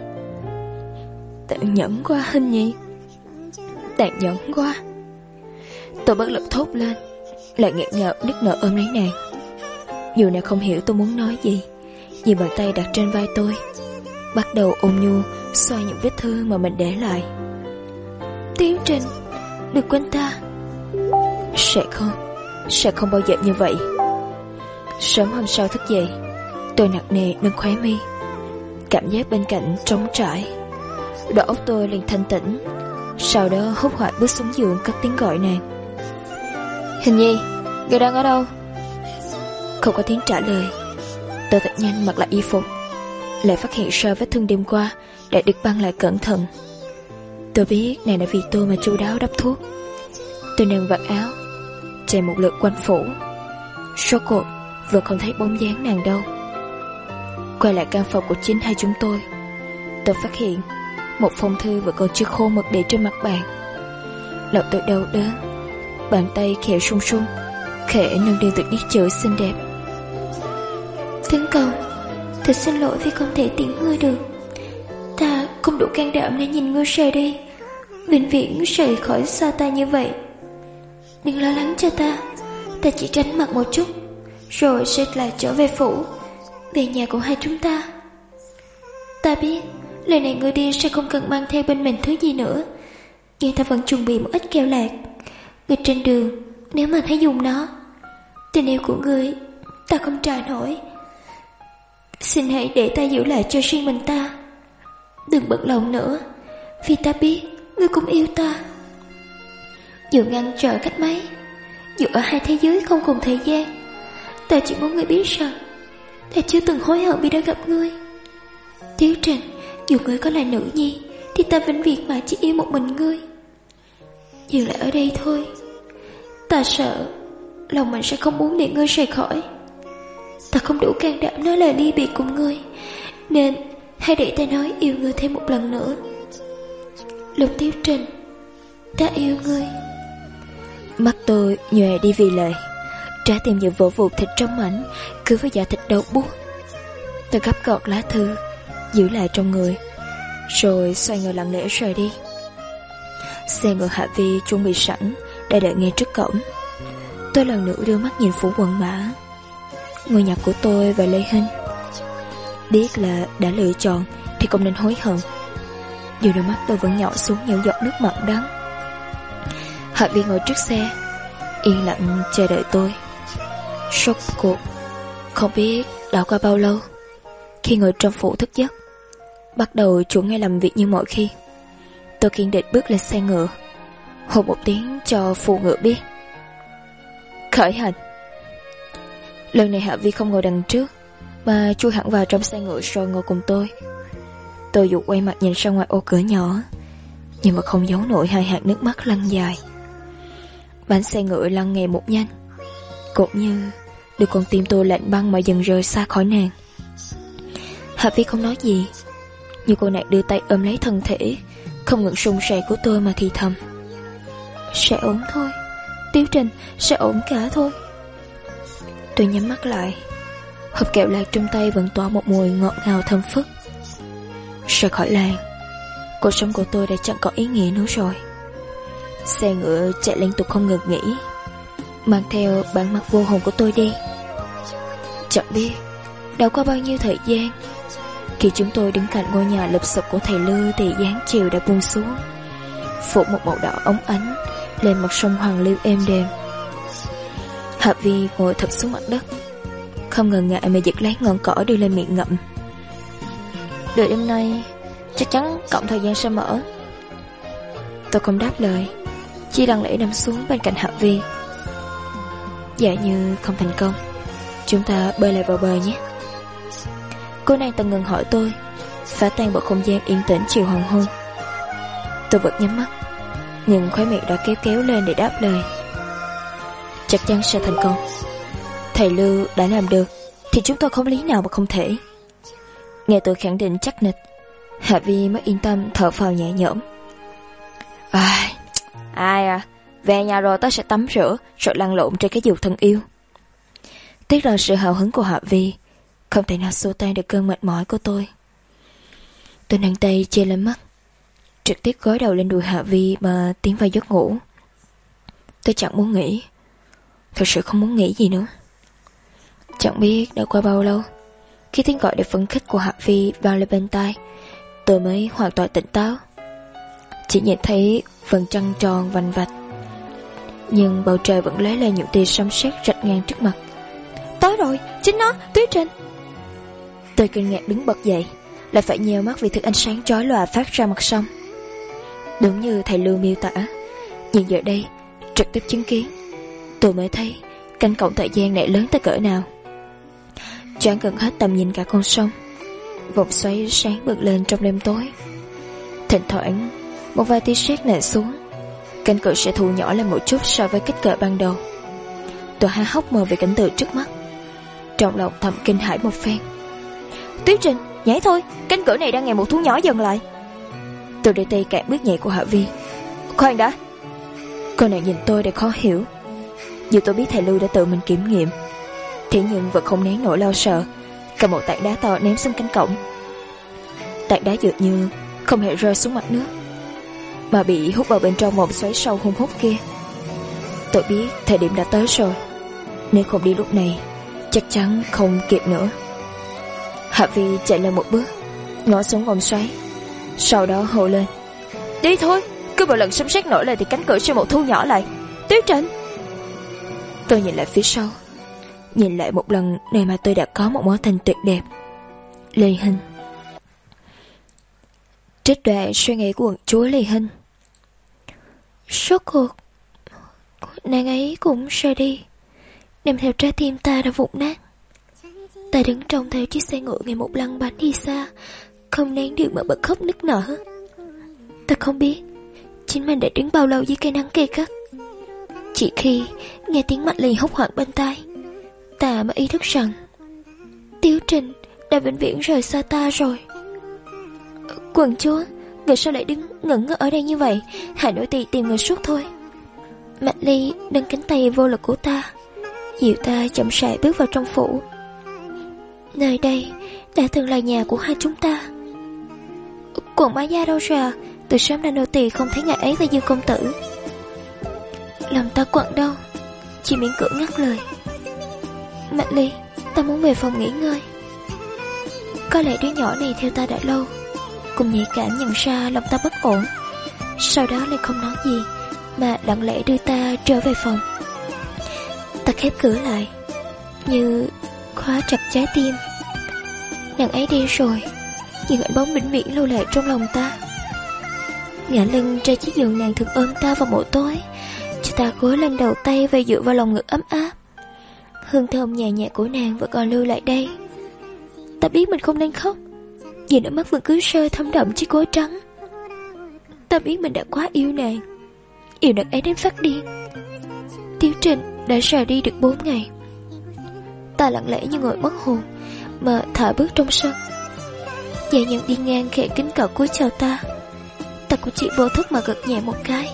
Tàn nhẫn quá Hình nhi, tàn nhẫn quá. Tôi bất lực thốt lên, lại nghẹn ngào nức nở ôm lấy nàng. Dù nàng không hiểu tôi muốn nói gì, nhưng bàn tay đặt trên vai tôi bắt đầu ôn nhu xoa những vết thương mà mình để lại. Tiêu Trình, đừng quên ta. Sẽ không bao giờ như vậy. Sớm hôm sau thức dậy, tôi nặng nề nâng khóe mi. Cảm giác bên cạnh trống trải, đầu óc tôi liền thanh tĩnh. Sau đó hốt hoảng bước xuống giường cất tiếng gọi nàng. Hình nhi, người đang ở đâu? Không có tiếng trả lời. Tôi thật nhanh mặc lại y phục, lại phát hiện ra vết thương đêm qua đã được băng lại cẩn thận. Tôi biết nàng đã vì tôi mà chu đáo đắp thuốc. Tôi nâng vạt áo, chạy một lượt quanh phủ. Rốt cuộc vừa không thấy bóng dáng nàng đâu. Quay lại căn phòng của chính hai chúng tôi phát hiện một phong thư vừa còn chưa khô mực để trên mặt bàn. Lòng tôi đau đớn, bàn tay khẽ run run, khẽ nâng điên tuyệt nét chữ xinh đẹp. Tướng công, thật xin lỗi vì không thể tiễn ngươi được. Ta không đủ can đảm để nhìn ngươi rời đi, vĩnh viễn rời khỏi xa ta như vậy. Đừng lo lắng cho ta, ta chỉ tránh mặt một chút, rồi sẽ lại trở về phủ, về nhà của hai chúng ta. Ta biết lần này ngươi đi sẽ không cần mang theo bên mình thứ gì nữa, nhưng ta vẫn chuẩn bị một ít kẹo lạc. Ngươi trên đường nếu mà thấy dùng nó, tình yêu của ngươi ta không trả nổi. Xin hãy để ta giữ lại cho riêng mình ta. Đừng bận lòng nữa, vì ta biết ngươi cũng yêu ta. Dù ngăn trở cách mấy, dù ở hai thế giới không cùng thời gian, ta chỉ muốn ngươi biết rằng ta chưa từng hối hận vì đã gặp ngươi. Tiêu Trình, dù ngươi có là nữ nhi thì ta vĩnh viễn mà chỉ yêu một mình ngươi. Dừng lại ở đây thôi. Ta sợ lòng mình sẽ không muốn để ngươi rời khỏi. Ta không đủ can đảm nói lời ly biệt cùng ngươi, nên hãy để ta nói yêu ngươi thêm một lần nữa. Lục Tiêu Trình, ta yêu ngươi. Mắt tôi nhòe đi vì lời, trái tim như vỡ vụn thịt trong mảnh, cứ với da thịt đau buốt. Tôi gấp gọn lá thư giữ lại trong người, rồi xoay người lặng lẽ rời đi. Xe ngựa Hạ Vi chuẩn bị sẵn đã đợi ngay trước cổng. Tôi lần nữa đưa mắt nhìn phủ quận mã, ngôi nhà của tôi và Lê Hinh. Biết là đã lựa chọn thì không nên hối hận. Dù đôi mắt tôi vẫn nhỏ xuống những giọt nước mặn đắng. Hạ Vi ngồi trước xe, yên lặng chờ đợi tôi. Rốt cuộc không biết đã qua bao lâu, khi ngồi trong phủ thức giấc, bắt đầu chủ ngay làm việc như mọi khi. Tôi kiên định bước lên xe ngựa, hô một tiếng cho phụ ngựa biết. Khởi hành. Lần này Hạ Vi không ngồi đằng trước mà chui hẳn vào trong xe ngựa rồi ngồi cùng tôi. Tôi dù quay mặt nhìn ra ngoài ô cửa nhỏ, nhưng mà không giấu nổi hai hạt nước mắt lăn dài. Bánh xe ngựa lăn ngày một nhanh, cũng như đứa con tim tôi lạnh băng mà dần rời xa khỏi nàng. Hạ Vi không nói gì, nhưng cô nàng đưa tay ôm lấy thân thể không ngừng run rẩy của tôi mà thì thầm: sẽ ổn thôi, Tiếu Trình, sẽ ổn cả thôi. Tôi nhắm mắt lại, hộp kẹo lạc trong tay vẫn tỏa một mùi ngọt ngào thơm phức. Rời khỏi làng, cuộc sống của tôi đã chẳng có ý nghĩa nữa rồi. Xe ngựa chạy liên tục không ngừng nghỉ, mang theo bản mặt vô hồn của tôi đi. Chẳng biết đã qua bao nhiêu thời gian, khi chúng tôi đứng cạnh ngôi nhà lụp xụp của thầy Lưu thì dáng chiều đã buông xuống, phủ một màu đỏ óng ánh lên mặt sông Hoàng Liêu êm đềm. Hạ Vi ngồi thụp xuống mặt đất, không ngần ngại mà giật lấy ngọn cỏ đưa lên miệng ngậm. Đợi đêm nay chắc chắn cộng thời gian sẽ mở. Tôi không đáp lời, chỉ lặng lẽ nằm xuống bên cạnh Hạ Vi. Giả như không thành công, chúng ta bơi lại vào bờ nhé. Cô nàng từng ngừng hỏi tôi, phá tan bầu không gian yên tĩnh chiều hoàng hôn. Tôi vẫn nhắm mắt, nhưng khóe miệng đã kéo kéo lên để đáp lời: chắc chắn sẽ thành công. Thầy Lưu đã làm được thì chúng tôi không lý nào mà không thể. Nghe tôi khẳng định chắc nịch, Hạ Vi mới yên tâm thở phào nhẹ nhõm. Ai à, về nhà rồi tớ sẽ tắm rửa rồi lăn lộn trên cái giường thân yêu. Tiếc là sự hào hứng của Hạ Vi không thể nào xua tan được cơn mệt mỏi của tôi. Tôi nâng tay che lên mắt, trực tiếp gối đầu lên đùi Hạ Vi mà tiến vào giấc ngủ. Tôi chẳng muốn nghĩ, thật sự không muốn nghĩ gì nữa. Chẳng biết đã qua bao lâu, khi tiếng gọi đầy phấn khích của Hạ Vi vang lên bên tai, tôi mới hoàn toàn tỉnh táo. Chỉ nhìn thấy vầng trăng tròn vành vạch, nhưng bầu trời vẫn lóe lên những tia sấm sét rạch ngang trước mặt. Tới rồi, chính nó, Tuyết Trình. Tôi kinh ngạc đứng bật dậy, lại phải nheo mắt vì thứ ánh sáng chói lòa phát ra mặt sông. Đúng như thầy Lưu miêu tả, nhưng giờ đây trực tiếp chứng kiến, tôi mới thấy cánh cổng thời gian này lớn tới cỡ nào. Choáng gần hết tầm nhìn cả con sông, vòng xoáy sáng bật lên trong đêm tối. Thỉnh thoảng một vài tia sét nện xuống, cánh cửa sẽ thu nhỏ lên một chút so với kích cỡ ban đầu. Tôi há hốc mờ về cảnh tượng trước mắt, trong lòng thầm kinh hãi một phen. Tuyết Trình, nhảy thôi, cánh cửa này đang ngày một thu nhỏ dần lại. Tôi để tay cản bước nhảy của Hạ Vi. Khoan đã. Cô này nhìn tôi để khó hiểu. Dù tôi biết thầy Lưu đã tự mình kiểm nghiệm, thế nhưng vẫn không nén nổi lo sợ, cầm một tảng đá to ném xuống cánh cổng. Tảng đá dường như không hề rơi xuống mặt nước, mà bị hút vào bên trong vòng xoáy sâu hun hút kia. Tôi biết thời điểm đã tới rồi, nếu không đi lúc này chắc chắn không kịp nữa. Hạ Vi chạy lên một bước, ngã xuống vòng xoáy, sau đó hô lên: đi thôi, cứ một lần sấm sét nổi lên thì cánh cửa sẽ một thu nhỏ lại. Tuyết Trình. Tôi nhìn lại phía sau, nhìn lại một lần nơi mà tôi đã có một mối tình tuyệt đẹp, Lê Hinh. Trích đoạn suy nghĩ của quận chúa Lê Hinh. Rốt cuộc nàng ấy cũng rời đi, đem theo trái tim ta đã vụn nát. Ta đứng trông theo chiếc xe ngựa ngày một lăn bánh đi xa, không nén được mà bật khóc nức nở. Ta không biết chính mình đã đứng bao lâu dưới cây nắng gay gắt. Chỉ khi nghe tiếng Mạnh Ly hốt hoảng bên tai, ta mới ý thức rằng Tiếu Trình đã vĩnh viễn rời xa ta rồi. Quận chúa, vì sao lại đứng ngẩn ngơ ở đây như vậy? Hãy nổi tì tìm người suốt thôi. Mạnh Ly nâng cánh tay vô lực của ta, dìu ta chậm rãi bước vào trong phủ. Nơi đây đã từng là nhà của hai chúng ta. Quận Bá Gia đâu rồi à? Từ sớm đã nô tỳ không thấy ngài ấy và Dương công tử. Lòng ta quặn đau, chỉ miễn cưỡng ngắt lời. Mạnh Ly, ta muốn về phòng nghỉ ngơi. Có lẽ đứa nhỏ này theo ta đã lâu, cùng nhạy cảm nhận ra lòng ta bất ổn, sau đó lại không nói gì mà lặng lẽ đưa ta trở về phòng. Ta khép cửa lại, như khóa chặt trái tim. Nàng ấy đi rồi, nhưng ảnh bóng vĩnh viễn lưu lại trong lòng ta. Ngả lưng trên chiếc giường, nàng thường ôm ta vào mỗi tối, cho ta gối lên đầu tay và dựa vào lòng ngực ấm áp. Hương thơm nhẹ nhẹ của nàng vẫn còn lưu lại đây. Ta biết mình không nên khóc, vì nước mắt vẫn cứ rơi thấm đậm chiếc gối trắng. Ta biết mình đã quá yêu nàng ấy đến phát điên. Tiếu Trình đã rời đi được 4 ngày. Ta lặng lẽ như người mất hồn mà thả bước trong sân. Gia nhân đi ngang khẽ kính cẩn cúi chào ta. Ta cũng chỉ vô thức mà gật nhẹ một cái.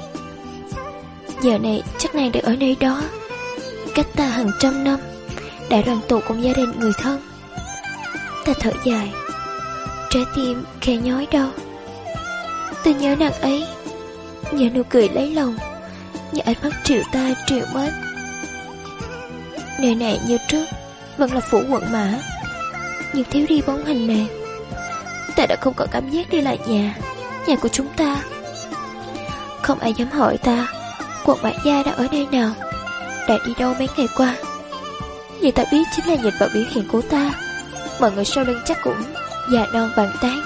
Giờ này chắc nàng đã ở nơi đó, cách ta hàng trăm năm, đã đoàn tụ cùng gia đình người thân. Ta thở dài, trái tim khẽ nhói đau. Ta nhớ nàng ấy, nhớ nụ cười lấy lòng, nhớ ánh mắt triệu ta triệu mất. Nơi này như trước vẫn là phủ quận Mã, nhưng thiếu đi bóng hình nàng. Ta đã không có cảm giác đi lại nhà của chúng ta. Không ai dám hỏi ta quận Mã gia đã ở nơi nào, đã đi đâu mấy ngày qua. Vì ta biết chính là nhìn vào biểu hiện của ta, mọi người sau lưng chắc cũng già non bàn tán.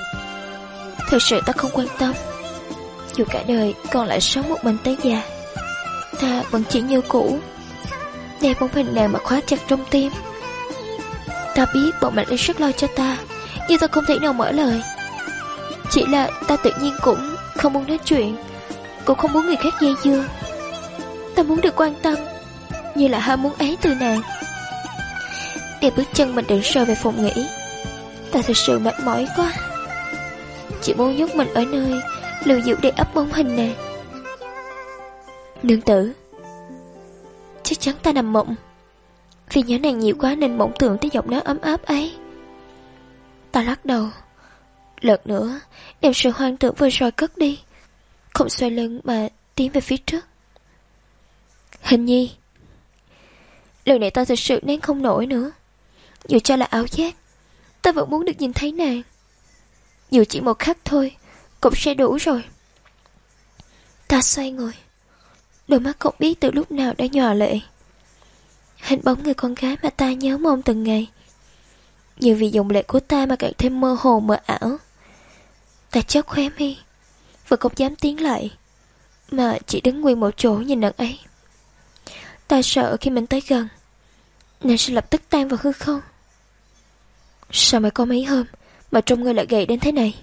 Thực sự ta không quan tâm. Dù cả đời còn lại sống một mình tới già, ta vẫn chỉ như cũ, đeo bóng hình nàng mà khóa chặt trong tim. Ta biết bọn Mạnh Ly rất lo cho ta, nhưng ta không thể nào mở lời. Chỉ là ta tự nhiên cũng không muốn nói chuyện, cũng không muốn người khác dây dưa. Ta muốn được quan tâm, như là ham muốn ấy từ nàng. Để bước chân mình đứng sờ về phòng nghỉ, ta thật sự mệt mỏi quá, chỉ muốn nhốt mình ở nơi lưu giữ để ấp bóng hình nàng. Nương tử, chắc chắn ta nằm mộng, vì nhớ nàng nhiều quá nên mộng tưởng tới giọng nói ấm áp ấy. Ta lắc đầu, lần nữa đem sự hoang tưởng vừa rồi cất đi, không xoay lưng mà tiến về phía trước. Hình nhi, lần này ta thật sự nén không nổi nữa. Dù cho là ảo giác, ta vẫn muốn được nhìn thấy nàng. Dù chỉ một khắc thôi cũng sẽ đủ rồi. Ta xoay người, đôi mắt không biết từ lúc nào đã nhòa lệ. Hình bóng người con gái mà ta nhớ mong từng ngày, nhưng vì dòng lệ của ta mà càng thêm mơ hồ mờ ảo. Ta chớp khóe mi, vừa không dám tiến lại, mà chỉ đứng nguyên một chỗ nhìn nàng ấy. Ta sợ khi mình tới gần, nàng sẽ lập tức tan vào hư không. Sao mới có mấy hôm mà trông người lại gầy đến thế này?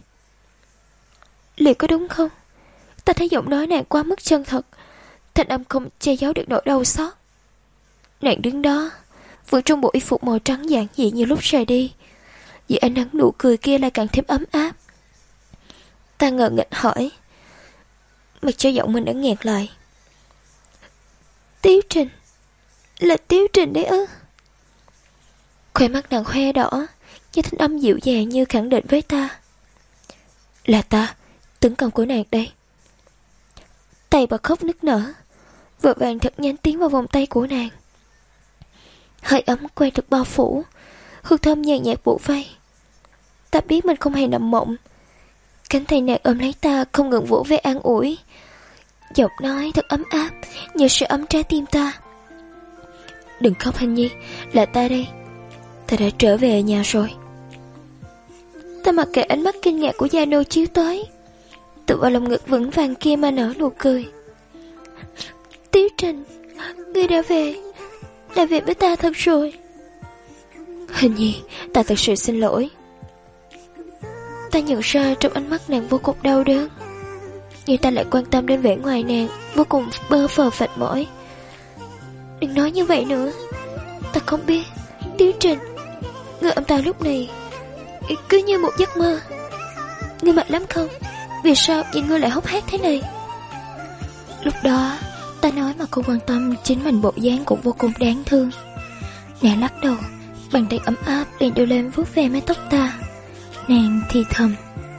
Liệu có đúng không? Ta thấy giọng nói nàng quá mức chân thật, thanh âm không che giấu được nỗi đau xót. Nàng đứng đó, vừa trong bộ y phục màu trắng giản dị như lúc rời đi, vì ánh nắng nụ cười kia lại càng thêm ấm áp. Ta ngờ nghịch hỏi, mặc cho giọng mình đã nghẹt lại. Tiếu Trình, là Tiếu Trình đấy ư? Khóe mắt nàng hoe đỏ, với thanh âm dịu dàng như khẳng định với ta. Là ta, tướng công của nàng đây. Tay bà khóc nức nở, vội vàng thật nhanh tiến vào vòng tay của nàng. Hơi ấm quen được bao phủ, hương thơm nhàn nhạt bủa vây. Ta biết mình không hề nằm mộng. Cánh tay nàng ôm lấy ta không ngừng vỗ về an ủi, giọng nói thật ấm áp như sự ấm trái tim ta. Đừng khóc Hình nhi, là ta đây. Ta đã trở về nhà rồi. Ta mặc kệ ánh mắt kinh ngạc của Gia Nô chiếu tới, tự vào lồng ngực vững vàng kia mà nở nụ cười. Tiếu Trình, ngươi đã về với ta thật rồi. Hình nhi, ta thật sự xin lỗi. Ta nhận ra trong ánh mắt nàng vô cùng đau đớn, nhưng ta lại quan tâm đến vẻ ngoài nàng vô cùng bơ phờ mệt mỏi. Đừng nói như vậy nữa. Ta không biết, Tiếu Trình, người ôm ta lúc này cứ như một giấc mơ. Ngươi mệt lắm không? Vì sao nhìn ngươi lại hốc hác thế này? Lúc đó ta nói mà không quan tâm chính mình bộ dáng cũng vô cùng đáng thương. Nàng lắc đầu, bàn tay ấm áp liền đưa lên vuốt ve mái tóc ta. Nàng thì thầm,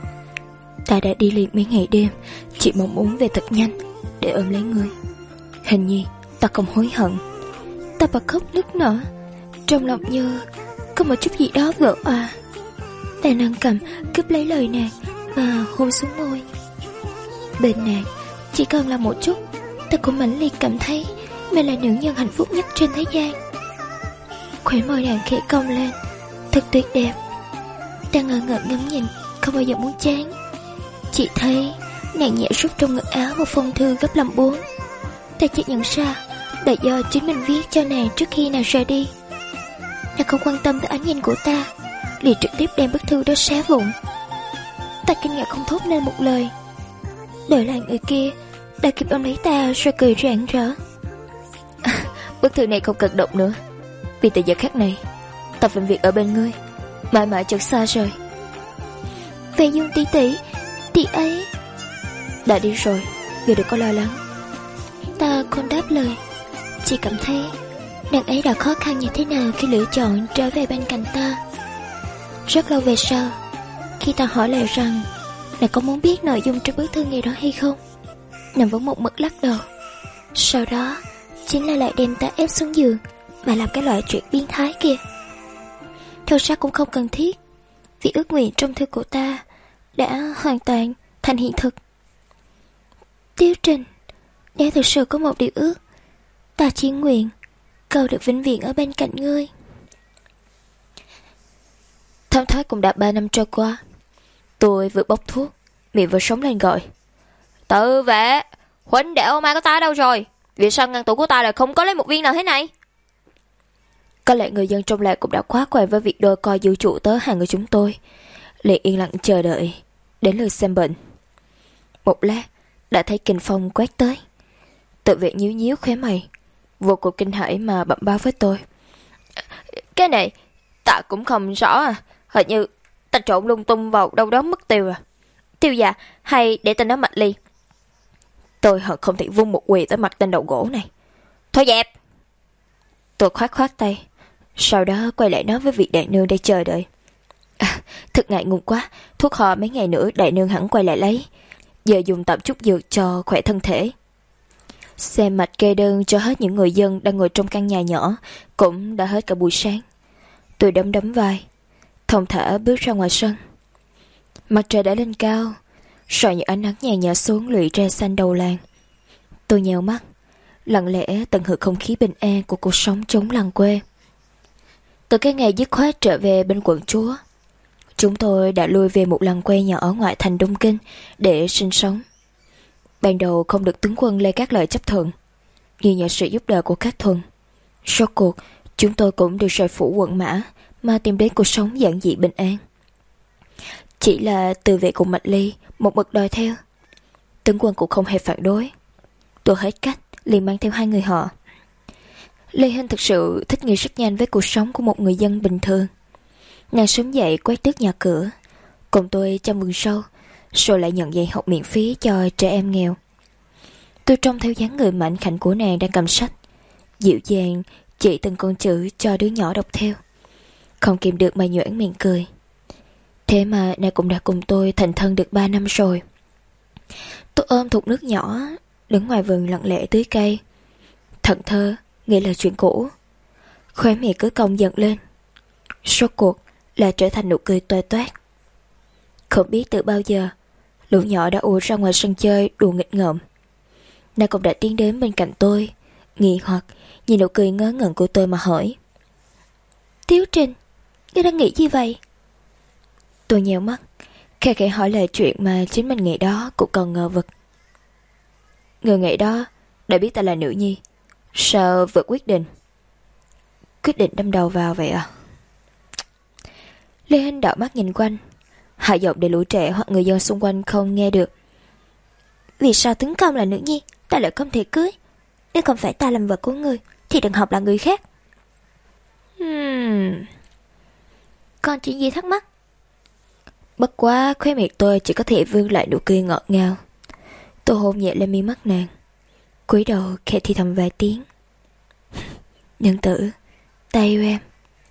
ta đã đi liền mấy ngày đêm, chỉ mong muốn về thật nhanh để ôm lấy ngươi. Hình nhi, ta không hối hận. Ta bật khóc nức nở, trong lòng như có một chút gì đó vỡ òa. Ta nâng cầm cướp lấy lời nàng mà hôn xuống môi. Bên nàng chỉ cần là một chút, ta cũng mãnh liệt cảm thấy mình là nữ nhân hạnh phúc nhất trên thế gian. Khóe môi nàng khẽ cong lên, thật tuyệt đẹp. Ta ngờ ngợ ngắm nhìn, không bao giờ muốn chán. Chỉ thấy nàng nhẹ rút trong ngực áo một phong thư gấp làm 4. Ta chợt nhận ra là do chính mình viết cho nàng trước khi nàng rời đi. Nàng không quan tâm tới ánh nhìn của ta, liền trực tiếp đem bức thư đó xé vụn. Ta kinh ngạc không thốt nên một lời. Đợi lại người kia đã kịp ôm lấy ta rồi cười rạng rỡ. Bức thư này không cần động nữa, vì từ giờ khắc này ta vĩnh viễn ở bên ngươi, mãi mãi chợt xa rời. Về Dương tỷ tỷ, tỷ ấy đã đi rồi, ngươi đừng có lo lắng. Ta không đáp lời, chỉ cảm thấy nàng ấy đã khó khăn như thế nào khi lựa chọn trở về bên cạnh ta. Rất lâu về sau, khi ta hỏi lại rằng nàng có muốn biết nội dung trong bức thư ngày đó hay không, nàng vẫn một mực lắc đầu. Sau đó chính là lại đem ta ép xuống giường mà làm cái loại chuyện biến thái kia. Thật ra cũng không cần thiết, vì ước nguyện trong thư của ta đã hoàn toàn thành hiện thực. Tiêu Trình, nếu thực sự có một điều ước, ta chỉ nguyện cầu được vĩnh viễn ở bên cạnh ngươi. Thấm thoát cũng đã 3 năm trôi qua. Tôi vừa bốc thuốc, miệng vừa sống lên gọi: Tự vệ, huynh đệ ô mai của ta đâu rồi? Vì sao ngăn tủ của ta lại không có lấy một viên nào thế này? Có lẽ người dân trong làng cũng đã quá quen với việc đôi coi giữ trụ tớ hàng người chúng tôi, liền yên lặng chờ đợi đến lượt xem bệnh. Một lát đã thấy kình phong quét tới. Tự vệ nhíu nhíu khóe mày, vô cùng kinh hãi mà bẩm báo với tôi: Cái này ta cũng không rõ à, hình như ta trộn lung tung vào đâu đó mất tiêu à. Tiêu già, hay để tên đó Mạch Ly. Tôi hận không thể vung một quỳ tới mặt tên đầu gỗ này. Thôi dẹp! Tôi khoát khoát tay, sau đó quay lại nói với vị đại nương đang chờ đợi: Thật ngại ngùng quá, thuốc ho mấy ngày nữa đại nương hẳn quay lại lấy, giờ dùng tạm chút dược cho khỏe thân thể. Xem mạch kê đơn cho hết những người dân đang ngồi trong căn nhà nhỏ cũng đã hết cả buổi sáng. Tôi đấm đấm vai, thong thả bước ra ngoài sân. Mặt trời đã lên cao, soi những ánh nắng nhàn nhạt xuống lụy tre xanh đầu làng. Tôi nheo mắt, lặng lẽ tận hưởng không khí bình an của cuộc sống chốn làng quê. Từ cái ngày dứt khoát trở về bên quận chúa, chúng tôi đã lui về một làng quê nhỏ ở ngoại thành Đông Kinh để sinh sống. Ban đầu không được tướng quân Lê Cát Lợi chấp thuận, nhưng nhờ sự giúp đỡ của Cát Thuần, rốt cuộc chúng tôi cũng được rời phủ quận Mã mà tìm đến cuộc sống giản dị bình an. Chỉ là Từ Vệ cùng Mạch Ly một mực đòi theo, tướng quân cũng không hề phản đối. Tôi hết cách liền mang theo 2 người họ. Lê Hinh thực sự thích nghi rất nhanh với cuộc sống của một người dân bình thường. Nàng sớm dậy quét tước nhà cửa, cùng tôi trong vườn sâu, rồi lại nhận dạy học miễn phí cho trẻ em nghèo. Tôi trông theo dáng người mảnh khảnh của nàng đang cầm sách, dịu dàng chỉ từng con chữ cho đứa nhỏ đọc theo, không kìm được mà nhoẻn miệng cười. Thế mà nàng cũng đã cùng tôi thành thân được 3 năm rồi. Tôi ôm thùng nước nhỏ, đứng ngoài vườn lặng lẽ tưới cây, thẫn thơ nghĩ là chuyện cũ. Khóe miệng cứ cong dần lên, rốt cuộc là trở thành nụ cười toe toét. Không biết từ bao giờ lũ nhỏ đã ùa ra ngoài sân chơi đùa nghịch ngợm. Nàng cũng đã tiến đến bên cạnh tôi, nghi hoặc nhìn nụ cười ngớ ngẩn của tôi mà hỏi: Tiếu Trình, ngươi đang nghĩ gì vậy? Tôi nheo mắt, khe khẽ hỏi lại chuyện mà chính mình ngày đó cũng còn ngờ vực. Người ngày đó đã biết ta là nữ nhi, sao vượt quyết định đâm đầu vào vậy à? Lê Hinh đảo mắt nhìn quanh, hạ giọng để lũ trẻ hoặc người dân xung quanh không nghe được. Vì sao tướng công là nữ nhi ta lại không thể cưới? Nếu không phải ta làm vợ của ngươi thì đừng học là người khác. Còn chuyện gì thắc mắc? Bất quá khóe miệng tôi chỉ có thể vươn lại nụ cười ngọt ngào. Tôi hôn nhẹ lên mi mắt nàng, cúi đầu khẽ thì thầm vài tiếng: Nhân tử, ta yêu em.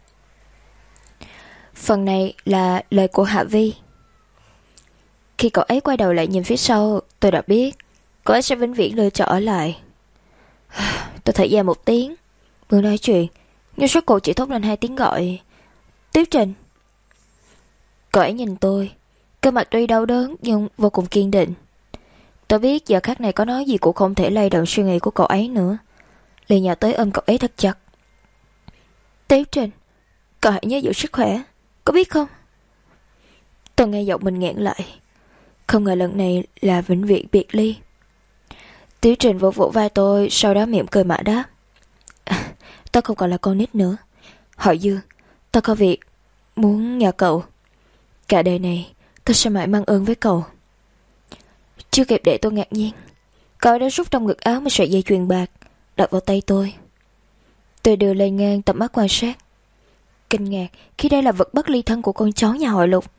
Phần này là lời của Hạ Vi. Khi cậu ấy quay đầu lại nhìn phía sau, tôi đã biết cậu ấy sẽ vĩnh viễn lựa chọn ở lại. Tôi thở dài một tiếng, vừa nói chuyện, nhưng suốt cuộc chỉ thốt lên 2 tiếng gọi: Tiếu Trình. Cậu ấy nhìn tôi, cơ mặt tuy đau đớn nhưng vô cùng kiên định. Tôi biết giờ khắc này có nói gì cũng không thể lay động suy nghĩ của cậu ấy nữa, liền nhào tới ôm cậu ấy thật chặt. Tiếu Trình, cậu hãy nhớ giữ sức khỏe, có biết không? Tôi nghe giọng mình nghẹn lại, không ngờ lần này là vĩnh viễn biệt ly. Tiếu Trình vỗ vỗ vai tôi, sau đó mỉm cười mà đáp: Tôi không còn là con nít nữa. Hỏi Dương, tôi có việc muốn nhờ cậu. Cả đời này tôi sẽ mãi mang ơn với cậu. Chưa kịp để tôi ngạc nhiên, cậu ấy đã rút trong ngực áo một sợi dây chuyền bạc, đặt vào tay tôi. Tôi đưa lên ngang tầm mắt quan sát, kinh ngạc khi đây là vật bất ly thân của con chó nhà họ Lục.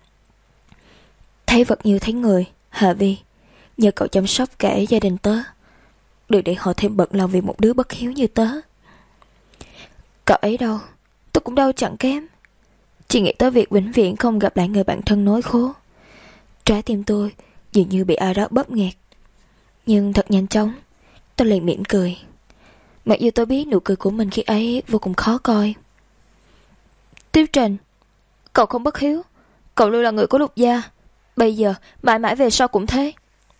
Thấy vật như thấy người, Hà Vi, nhờ cậu chăm sóc cả gia đình tớ, đừng để họ thêm bận lòng vì một đứa bất hiếu như tớ. Cậu ấy đâu, tôi cũng đâu chẳng kém. Chỉ nghĩ tới việc vĩnh viễn không gặp lại người bạn thân nỗi khổ, trái tim tôi dường như bị ai đó bóp nghẹt. Nhưng thật nhanh chóng, tôi liền mỉm cười. Mặc dù tôi biết nụ cười của mình khi ấy vô cùng khó coi. Tiêu Trình, cậu không bất hiếu, cậu luôn là người của Lục gia, bây giờ mãi mãi về sau cũng thế.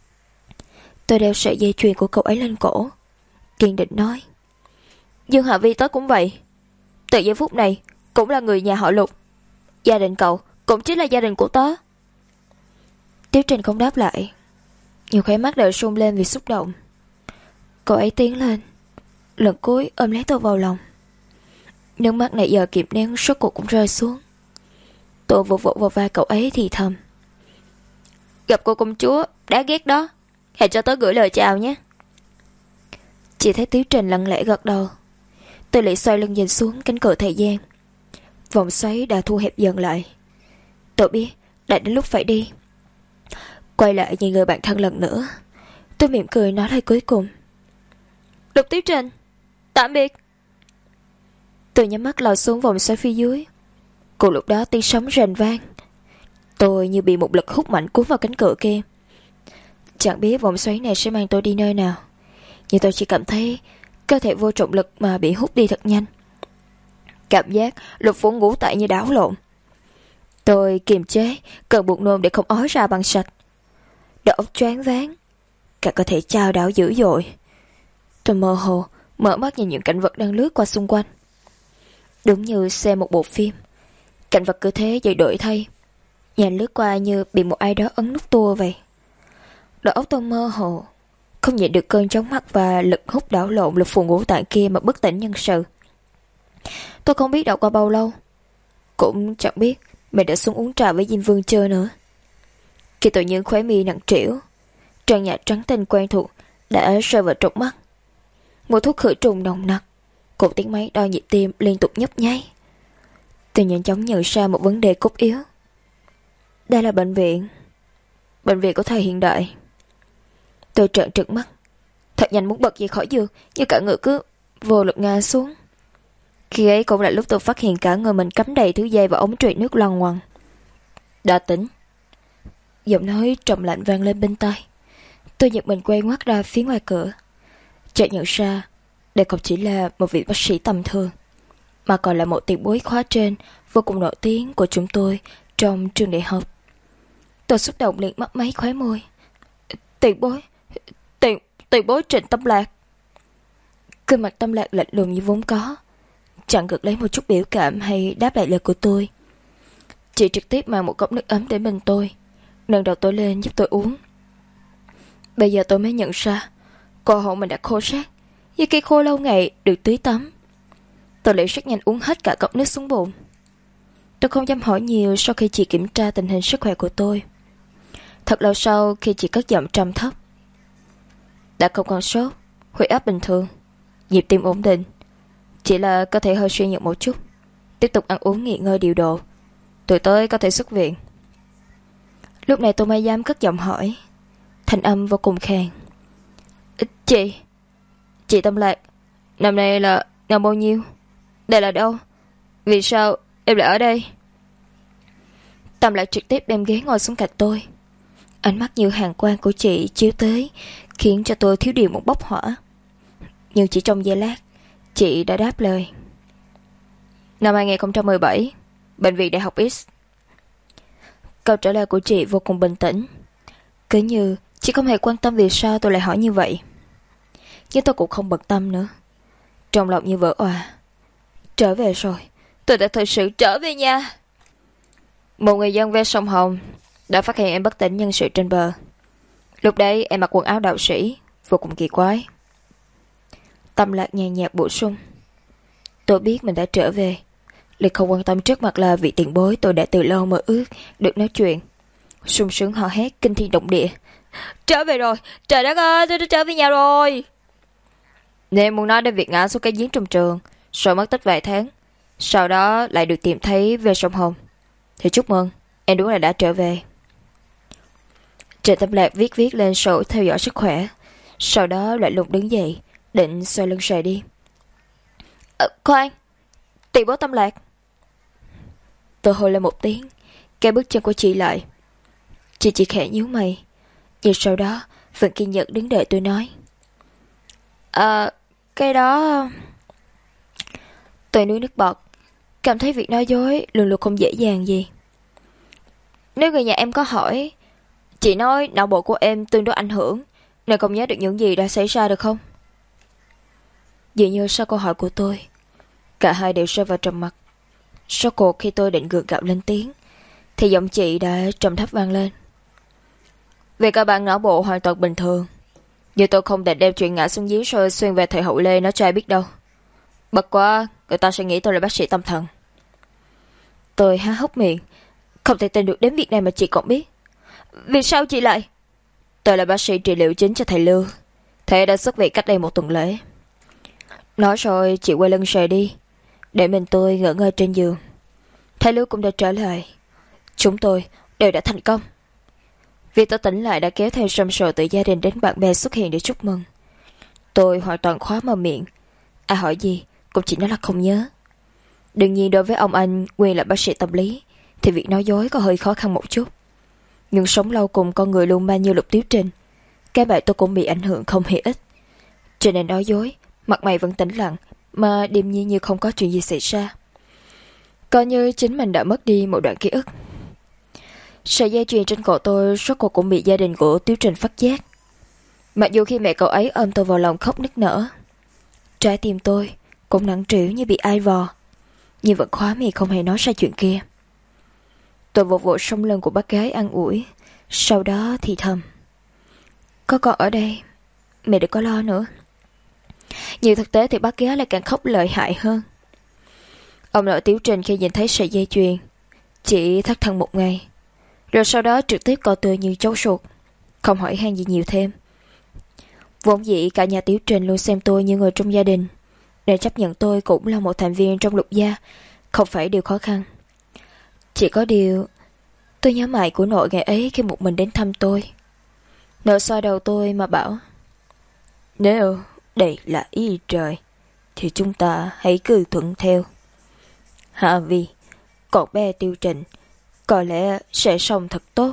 Tôi đeo sợi dây chuyền của cậu ấy lên cổ, kiên định nói. Dương Hạ Vi tớ cũng vậy. Từ giây phút này cũng là người nhà họ Lục. Gia đình cậu cũng chính là gia đình của tớ. Tiêu Trình không đáp lại, nhiều khóe mắt đều sung lên vì xúc động. Cậu ấy tiến lên, lần cuối ôm lấy tôi vào lòng. Nước mắt này giờ kịp nén rốt cuộc cũng rơi xuống. Tôi vỗ vỗ vào vai cậu ấy thì thầm. Gặp cô công chúa đáng ghét đó, hãy cho tớ gửi lời chào nhé. Chỉ thấy Tiếu Trình lặng lẽ gật đầu. Tôi lại xoay lưng nhìn xuống cánh cửa thời gian. Vòng xoáy đã thu hẹp dần lại. Tôi biết đã đến lúc phải đi. Quay lại nhìn người bạn thân lần nữa, tôi mỉm cười nói lời cuối cùng. Lục Tiếu Trình, tạm biệt. Tôi nhắm mắt lọt xuống vòng xoáy phía dưới. Cùng lúc đó tiếng sấm rền vang. Tôi như bị một lực hút mạnh cuốn vào cánh cửa kia. Chẳng biết vòng xoáy này sẽ mang tôi đi nơi nào, nhưng tôi chỉ cảm thấy cơ thể vô trọng lực mà bị hút đi thật nhanh. Cảm giác lục phủ ngũ tạng như đảo lộn. Tôi kiềm chế cơn buồn nôn để không ói ra bằng sạch. Đầu óc choáng váng, cả cơ thể chao đảo dữ dội. Tôi mơ hồ mở mắt nhìn những cảnh vật đang lướt qua xung quanh. Đúng như xem một bộ phim, cảnh vật cứ thế dậy đổi thay, nhanh lướt qua như bị một ai đó ấn nút tua vậy. Đầu óc tôi mơ hồ, không nhịn được cơn chóng mặt và lực hút đảo lộn lục phủ ngũ tạng kia mà bất tỉnh nhân sự. Tôi không biết đã qua bao lâu, cũng chẳng biết mình đã xuống uống trà với Diêm Vương chưa nữa. Khi tôi những khóe mi nặng trĩu, trần nhà trắng tinh quen thuộc đã rơi vào trong mắt. Mùi thuốc khử trùng nồng nặc, cùng tiếng máy đo nhịp tim liên tục nhấp nháy. Tôi nhanh chóng nhận ra một vấn đề cốt yếu. Đây là bệnh viện của thời hiện đại. Tôi trợn trừng mắt, thật nhanh muốn bật dậy khỏi giường, nhưng cả người cứ vô lực ngã xuống. Khi ấy cũng là lúc tôi phát hiện cả người mình cắm đầy thứ dây và ống truyền nước loằng ngoằng. Đã tỉnh. Giọng nói trầm lạnh vang lên bên tai. Tôi giật mình quay ngoắt ra phía ngoài cửa, chợt nhận ra đây không chỉ là một vị bác sĩ tầm thường, mà còn là một tiền bối khóa trên vô cùng nổi tiếng của chúng tôi trong trường đại học. Tôi xúc động liền mấp máy khóe môi. Tiền bối Trịnh Tâm Lạc. Gương mặt Tâm Lạc lạnh lùng như vốn có, chẳng gật lấy một chút biểu cảm hay đáp lại lời của tôi. Chị trực tiếp mang một cốc nước ấm để bên tôi, nâng đầu tôi lên giúp tôi uống. Bây giờ tôi mới nhận ra cổ họng mình đã khô rát, như cây khô lâu ngày được tưới tắm. Tôi lại rất nhanh uống hết cả cốc nước xuống bụng. Tôi không dám hỏi nhiều sau khi chị kiểm tra tình hình sức khỏe của tôi. Thật lâu sau khi chị cất giọng trầm thấp. Đã không còn sốt, huyết áp bình thường, nhịp tim ổn định, chỉ là cơ thể hơi suy nhược một chút. Tiếp tục ăn uống nghỉ ngơi điều độ, tuần tới có thể xuất viện. Lúc này tôi mới dám cất giọng hỏi, thanh âm vô cùng khàn. Chị Tâm Lạc, năm nay là năm bao nhiêu? Đây là đâu? Vì sao em lại ở đây? Tâm Lạc trực tiếp đem ghế ngồi xuống cạnh tôi. Ánh mắt như hàn quang của chị chiếu tới, khiến cho tôi thiếu điều một bốc hỏa. Nhưng chỉ trong giây lát, chị đã đáp lời. Năm 2017, Bệnh viện Đại học X. Câu trả lời của chị vô cùng bình tĩnh, cứ như chị không hề quan tâm vì sao tôi lại hỏi như vậy. Nhưng tôi cũng không bận tâm nữa. Trong lòng như vỡ òa. Trở về rồi, tôi đã thực sự trở về nhà. Một người dân ven sông Hồng đã phát hiện em bất tỉnh nhân sự trên bờ. Lúc đấy em mặc quần áo đạo sĩ, vô cùng kỳ quái. Tâm Lạc nhàn nhạt bổ sung. Tôi biết mình đã trở về, Liệt không quan tâm trước mặt là vị tiền bối tôi đã từ lâu mơ ước được nói chuyện. Sung sướng hò hét kinh thiên động địa. Trở về rồi, trời đất ơi, tôi đã trở về nhà rồi. Nên muốn nói đến việc ngã xuống cái giếng trong trường, rồi mất tích vài tháng, sau đó lại được tìm thấy về sông Hồng, thì chúc mừng, em đúng là đã trở về. Trịnh Tâm Lạc viết lên sổ theo dõi sức khỏe, sau đó lại lùng đứng dậy, định xoay lưng rời đi. Khoan, tiền bối Tâm Lạc. Tôi hô lên một tiếng, kéo bước chân của chị lại. Chị chỉ khẽ nhíu mày, nhưng sau đó vẫn kiên nhẫn đứng đợi tôi nói. Cái đó... Tôi nuốt nước bọt, cảm thấy việc nói dối luôn luôn không dễ dàng gì. Nếu người nhà em có hỏi, chị nói não bộ của em tương đối ảnh hưởng, nên không nhớ được những gì đã xảy ra được không? Dường như sau câu hỏi của tôi, cả hai đều rơi vào trầm mặc. Sau cuộc khi tôi định gượng gạo lên tiếng, thì giọng chị đã trầm thấp vang lên. Về cơ bản não bộ hoàn toàn bình thường, nhưng tôi không định đem chuyện ngã xuống giếng rồi xuyên về thời Hậu Lê nói cho ai biết đâu. Bất quá, người ta sẽ nghĩ tôi là bác sĩ tâm thần. Tôi há hốc miệng, không thể tin được đến việc này mà chị còn biết. Vì sao chị lại? Tôi là bác sĩ trị liệu chính cho thầy Lưu, thầy đã xuất viện cách đây 1 tuần lễ. Nói rồi chị quay lưng rời đi, để mình tôi ngỡ ngơ trên giường. Thầy Lưu cũng đã trở lại. Chúng tôi đều đã thành công. Việc tôi tỉnh lại đã kéo theo rầm rộ từ gia đình đến bạn bè xuất hiện để chúc mừng. Tôi hoàn toàn khóa mờ miệng. Ai hỏi gì cũng chỉ nói là không nhớ. Đương nhiên đối với ông anh nguyên là bác sĩ tâm lý, thì việc nói dối có hơi khó khăn một chút. Nhưng sống lâu cùng con người luôn mang như Lục Tiếu Trình, cái bạn tôi cũng bị ảnh hưởng không hề ít. Cho nên nói dối, mặt mày vẫn tĩnh lặng, mà điềm nhiên như không có chuyện gì xảy ra. Coi như chính mình đã mất đi một đoạn ký ức. Sợi dây chuyền trên cổ tôi rốt cuộc cũng bị gia đình của Tiếu Trình phát giác. Mặc dù khi mẹ cậu ấy ôm tôi vào lòng khóc nức nở, trái tim tôi cũng nặng trĩu như bị ai vò, nhưng vẫn khóa miệng không hề nói ra chuyện kia. Tôi vội vội sông lưng của bác gái an ủi, sau đó thì thầm. Có con ở đây, mẹ đừng có lo nữa. Nhưng thực tế thì bác gái lại càng khóc lợi hại hơn. Ông nội Tiếu Trình khi nhìn thấy sợi dây chuyền chỉ thất thần một ngày, rồi sau đó trực tiếp coi tôi như cháu ruột, không hỏi han gì nhiều thêm. Vốn dĩ cả nhà Tiếu Trình luôn xem tôi như người trong gia đình, để chấp nhận tôi cũng là một thành viên trong Lục gia không phải điều khó khăn. Chỉ có điều tôi nhớ mãi của nội ngày ấy khi một mình đến thăm tôi. Nội xoa đầu tôi mà bảo, nếu đây là ý trời thì chúng ta hãy cứ thuận theo. Hạ Vi, còn bé Tiêu Trình có lẽ sẽ sống thật tốt.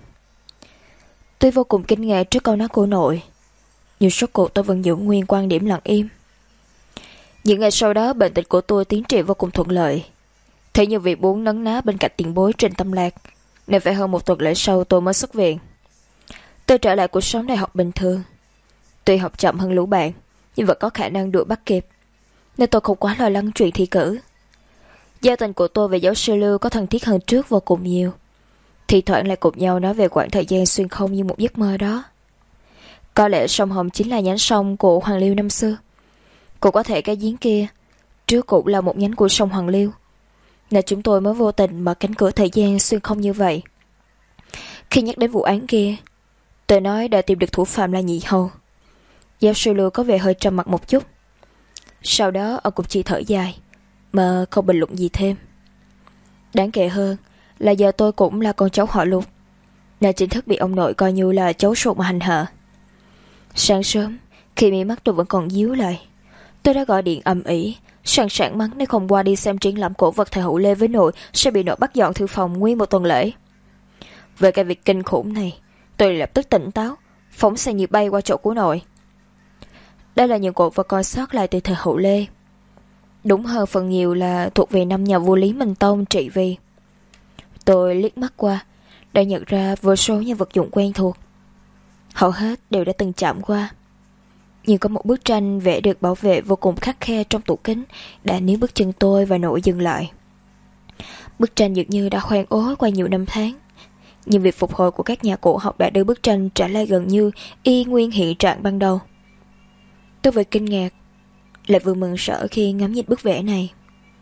Tôi vô cùng kinh ngạc trước câu nói của nội, nhưng suốt cuộc tôi vẫn giữ nguyên quan điểm lặng im. Những ngày sau đó bệnh tình của tôi tiến triển vô cùng thuận lợi. Thế nhưng vì muốn nấn ná bên cạnh tiền bối Trịnh Tâm Lạc, nên phải hơn 1 tuần lễ sau tôi mới xuất viện. Tôi trở lại cuộc sống đại học bình thường. Tuy học chậm hơn lũ bạn, nhưng vẫn có khả năng đuổi bắt kịp, nên tôi không quá lo lắng chuyện thi cử. Giao tình của tôi và giáo sư Lưu có thân thiết hơn trước vô cùng nhiều. Thì thoảng lại cùng nhau nói về quãng thời gian xuyên không như một giấc mơ đó. Có lẽ sông Hồng chính là nhánh sông của Hoàng Liêu năm xưa. Cũng có thể cái giếng kia trước cũng là một nhánh của sông Hoàng Liêu, nên chúng tôi mới vô tình mở cánh cửa thời gian xuyên không như vậy. Khi nhắc đến vụ án kia, tôi nói đã tìm được thủ phạm là Nhị Hầu. Giáo sư Lưu có vẻ hơi trầm mặc một chút. Sau đó ông cũng chỉ thở dài, mà không bình luận gì thêm. Đáng kể hơn là giờ tôi cũng là con cháu họ Lục, nên chính thức bị ông nội coi như là cháu ruột mà hành hạ. Sáng sớm, khi mí mắt tôi vẫn còn díu lại, tôi đã gọi điện ầm ĩ, sẵn sàng mắng nếu không qua đi xem triển lãm cổ vật thời Hậu Lê với nội sẽ bị nội bắt dọn thư phòng nguyên 1 tuần lễ. Về cái việc kinh khủng này, tôi lập tức tỉnh táo, phóng xe như bay qua chỗ của nội. Đây là những cổ vật còn sót lại từ thời Hậu Lê. Đúng hơn phần nhiều là thuộc về năm nhà vua Lý Minh Tông trị vì. Tôi liếc mắt qua, đã nhận ra vô số những vật dụng quen thuộc. Hầu hết đều đã từng chạm qua. Nhưng có một bức tranh vẽ được bảo vệ vô cùng khắt khe trong tủ kính đã níu bước chân tôi và nội dừng lại. Bức tranh dường như đã khoan ố qua nhiều năm tháng, nhưng việc phục hồi của các nhà cổ học đã đưa bức tranh trả lại gần như y nguyên hiện trạng ban đầu. Tôi vừa kinh ngạc, lại vừa mừng rỡ khi ngắm nhìn bức vẽ này.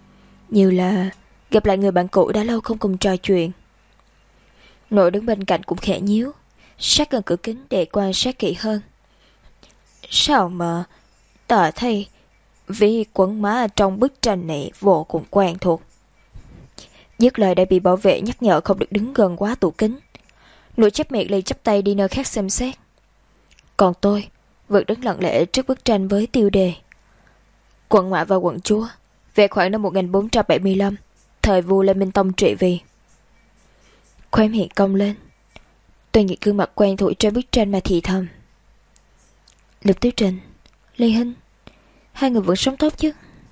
như là gặp lại người bạn cũ đã lâu không cùng trò chuyện. Nội đứng bên cạnh cũng khẽ nhíu, sát gần cửa kính để quan sát kỹ hơn. Sao mà ta thấy vì quần má trong bức tranh này vô cùng quen thuộc. Dứt lời đã bị bảo vệ nhắc nhở không được đứng gần quá tủ kính. Nội chép miệng liền chắp tay đi nơi khác xem xét. Còn tôi vẫn đứng lặng lẽ trước bức tranh với tiêu đề Quận Mã và Quận Chúa, về khoảng năm 1475, thời vua Lê Minh Tông trị vì. Khóe miệng cong lên, tôi nghĩ gương mặt quen thuộc trên bức tranh mà thì thầm. Lục Tiểu Trình, Lê Hinh, hai người vẫn sống tốt chứ?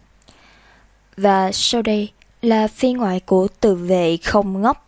Và sau đây là phiên ngoại của Từ Vệ Không Ngốc.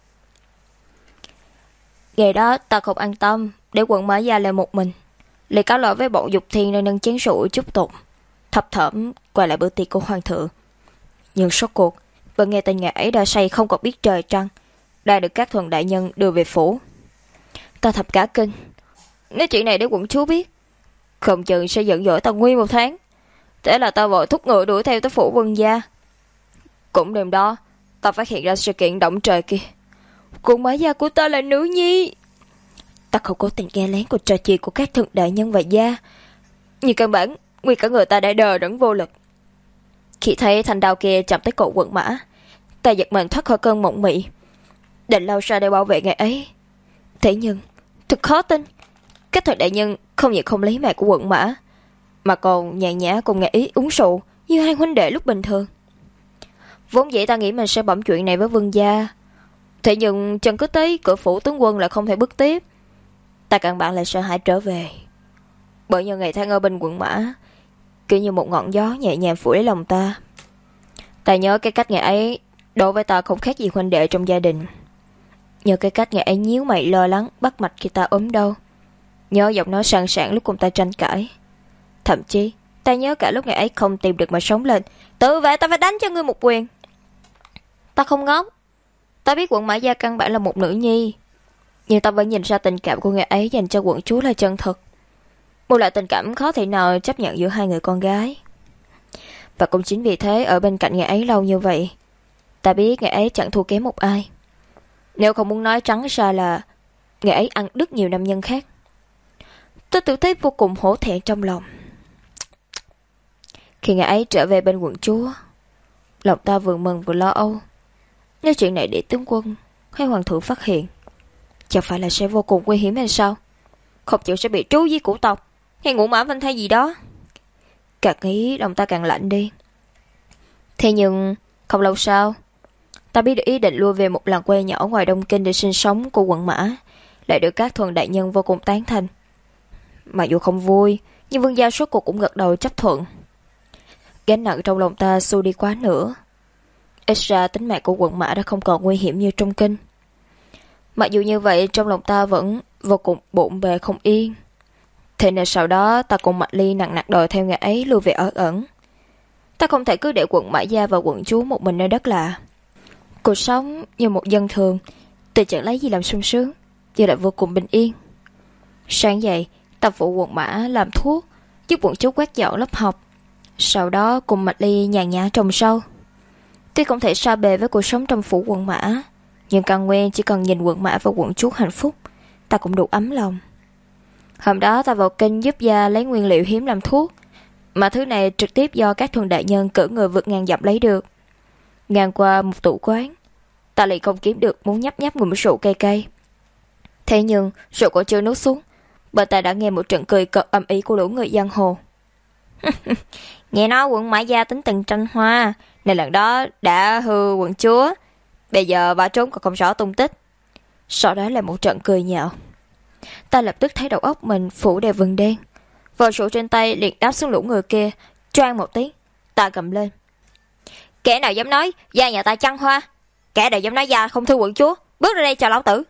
Ngày đó ta không an tâm để Quận Mã gia lại một mình, lại cáo lỗi với bọn Dục Thiên nên nâng chén rượu chúc tụng, thập thởm quay lại bữa tiệc của hoàng thượng. Nhưng số cuộc vẫn nghe tin ngày ấy đã say không còn biết trời trăng, đã được các thuần đại nhân đưa về phủ. Ta thập cả kinh, nếu chuyện này để quận chúa biết, không chừng sẽ giận dỗi ta nguyên một tháng. Thế là ta vội thúc ngựa đuổi theo tới phủ Vân gia. Cũng đêm đó ta phát hiện ra sự kiện động trời kia. Quận Mã gia của ta là nữ nhi. Ta không cố tình nghe lén cuộc trò chuyện của các thượng đại nhân và gia, nhưng căn bản nguyên cả người ta đã đờ đẫn vô lực. Khi thấy thanh đao kia chạm tới cổ Quận Mã, ta giật mình thoát khỏi cơn mộng mị, định lao ra để bảo vệ ngày ấy. Thế nhưng thật khó tin, các thượng đại nhân không những không lấy mạng của Quận Mã, mà còn nhàn nhã cùng ngày ấy uống rượu như hai huynh đệ lúc bình thường. Vốn dĩ ta nghĩ mình sẽ bẩm chuyện này với Vương gia, thế nhưng chân cứ tới cửa phủ tướng quân lại không thể bước tiếp. Ta căn bản lại sợ hãi trở về, bởi nhờ ngày tháng ở bên Quận Mã kiểu như một ngọn gió nhẹ nhàng phủ lấy lòng ta. Ta nhớ cái cách ngày ấy đối với ta không khác gì huynh đệ trong gia đình. Nhớ cái cách ngày ấy nhíu mày lo lắng bắt mạch khi ta ốm đau. Nhớ giọng nói sẵn sàng lúc cùng ta tranh cãi. Thậm chí ta nhớ cả lúc ngày ấy không tìm được mà sống lên, tự vệ ta phải đánh cho ngươi một quyền. Ta không ngốc, ta biết Quận Mã gia căn bản là một nữ nhi, nhưng ta vẫn nhìn ra tình cảm của ngày ấy dành cho quận chúa là chân thực, một loại tình cảm khó thể nào chấp nhận giữa hai người con gái. Và cũng chính vì thế ở bên cạnh ngày ấy lâu như vậy, ta biết ngày ấy chẳng thua kém một ai. Nếu không muốn nói trắng ra là ngày ấy ăn đứt nhiều nam nhân khác. Tôi tự thấy vô cùng hổ thẹn trong lòng. Khi ngày ấy trở về bên quận chúa, lòng ta vừa mừng vừa lo âu. Nếu chuyện này để tướng quân hay hoàng thượng phát hiện, chẳng phải là sẽ vô cùng nguy hiểm hay sao? Không chịu sẽ bị trú giết của tộc hay ngũ mã vinh thay gì đó. Càng nghĩ lòng ta càng lạnh đi. Thế nhưng không lâu sau, ta biết được ý định lui về một làng quê nhỏ ngoài Đông Kinh để sinh sống của Quận Mã lại được các thuần đại nhân vô cùng tán thành. Mặc dù không vui, nhưng Vương gia số cuộc cũng gật đầu chấp thuận. Gánh nặng trong lòng ta xua đi quá nữa. Ít ra tính mạng của Quận Mã đã không còn nguy hiểm như trong kinh. Mặc dù như vậy, trong lòng ta vẫn vô cùng bộn bề không yên. Thế nên sau đó ta cùng Mạch Ly nặng nặc đòi theo ngày ấy lui về ở ẩn. Ta không thể cứ để Quận Mã gia và quận chúa một mình nơi đất lạ. Cuộc sống như một dân thường, tôi chẳng lấy gì làm sung sướng, giờ lại vô cùng bình yên. Sáng dậy, ta phụ Quận Mã làm thuốc, giúp quận chúa quét dọn lớp học. Sau đó cùng Mạch Ly nhàn nhã trồng rau. Tuy không thể xa bề với cuộc sống trong phủ Quận Mã, nhưng căn nguyên chỉ cần nhìn Quận Mã và quận chúa hạnh phúc, ta cũng đủ ấm lòng. Hôm đó ta vào kinh giúp gia lấy nguyên liệu hiếm làm thuốc, mà thứ này trực tiếp do các thuần đại nhân cử người vượt ngàn dặm lấy được. Ngang qua một tủ quán, ta lại không kiếm được muốn nhấp nháp ngụm rượu cay cay. Thế nhưng rượu còn chưa nuốt xuống, bên ta đã nghe một trận cười cợt ầm ĩ của lũ người giang hồ. Nghe nói Quận Mã gia tính tình tranh hoa, nên lần đó đã hư quận chúa, bây giờ bà trốn còn không rõ tung tích. Sau đó là một trận cười nhạo. Ta lập tức thấy đầu óc mình phủ đầy vừng đen, vò rượu trên tay liền đáp xuống lũ người kia. Choang một tiếng, ta gầm lên: kẻ nào dám nói gia nhà ta trăng hoa, kẻ nào dám nói gia không thư quận chúa, bước ra đây chào lão tử.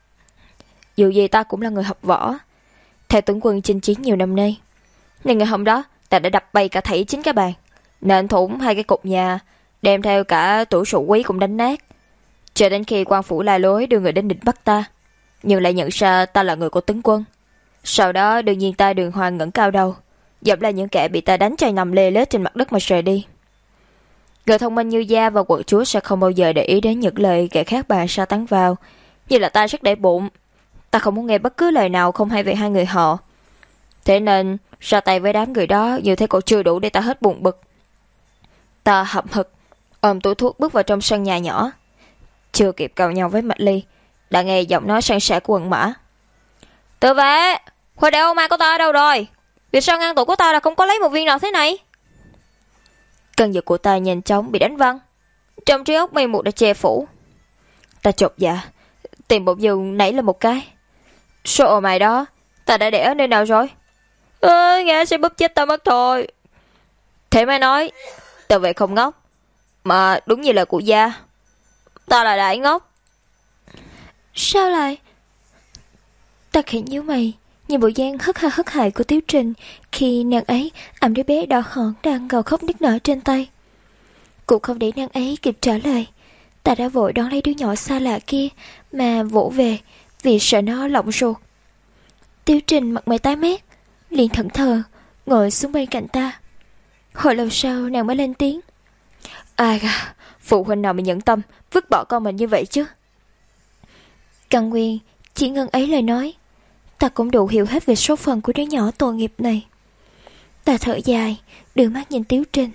Dù gì ta cũng là người học võ, theo tướng quân chinh chiến nhiều năm nay, nên ngày hôm đó ta đã đập bay cả thảy chính cái bàn, nện thủng hai cái cột nhà, đem theo cả tủ rượu quý cũng đánh nát. Cho đến khi quan phủ la lối đưa người đến định bắt ta, nhưng lại nhận ra ta là người của tướng quân. Sau đó đương nhiên ta đường hoàng ngẩng cao đầu, dẫm là những kẻ bị ta đánh cho nằm lê lết trên mặt đất mà rời đi. Người thông minh như Gia và quận chúa sẽ không bao giờ để ý đến những lời kẻ khác bàn sa tán vào. Như là ta rất để bụng. Ta không muốn nghe bất cứ lời nào không hay về hai người họ. Thế nên ra tay với đám người đó như thế còn chưa đủ để ta hết buồn bực. Ta hậm hực ôm túi thuốc bước vào trong sân nhà nhỏ. Chưa kịp cào nhau với Mạch Ly, đã nghe giọng nói sang sẻ của quần mã. Tự vệ, khoai đeo ô mai của ta đâu rồi? Vì sao ngăn tủ của ta là không có lấy một viên nào thế này? Cơn giật của ta nhanh chóng bị đánh văng. Trong trí óc mây mù đã che phủ. Ta chột dạ, tìm bột dường nảy lên một cái. Số ô mai đó, ta đã để ở nơi nào rồi? Nghe sẽ bóp chết ta mất thôi. Thế mới nói, tự vệ không ngốc. Mà đúng như lời của Gia, ta là đại ngốc. Sao lại? Ta khẽ nhíu mày, nhìn bộ dáng hất hại của Tiếu Trình khi nàng ấy ẵm đứa bé đỏ hòn đang gào khóc nức nở trên tay. Cũng không để nàng ấy kịp trả lời, ta đã vội đón lấy đứa nhỏ xa lạ kia mà vỗ về vì sợ nó lỏng ruột. Tiếu Trình mặt mày tái mét, liền thẫn thờ ngồi xuống bên cạnh ta. Hồi lâu sau nàng mới lên tiếng. Ai à, phụ huynh nào mà nhẫn tâm vứt bỏ con mình như vậy chứ? Căn Nguyên chỉ ngân ấy lời nói, ta cũng đủ hiểu hết về số phận của đứa nhỏ tội nghiệp này. Ta thở dài, đưa mắt nhìn Tiếu Trình.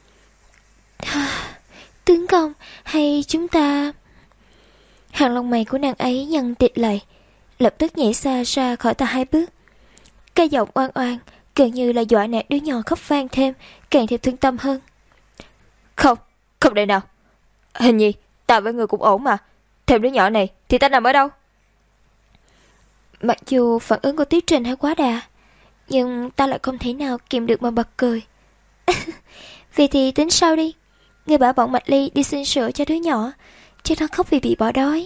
Tướng công, hay chúng ta... Hàng lông mày của nàng ấy nhăn tịt lại, lập tức nhảy xa ra khỏi ta 2 bước. Cái giọng oan oan gần như là dọa nạt đứa nhỏ khóc vang thêm, càng thêm thương tâm hơn. Không, không đây nào. Hình như ta với người cũng ổn mà. Thêm đứa nhỏ này thì ta nằm ở đâu? Mặc dù phản ứng của Tiếu Trình hay quá đà, nhưng ta lại không thể nào kìm được mà bật cười. Vì thì tính sao đi. Người bảo bọn Mạch Ly đi xin sữa cho đứa nhỏ, chứ nó khóc vì bị bỏ đói.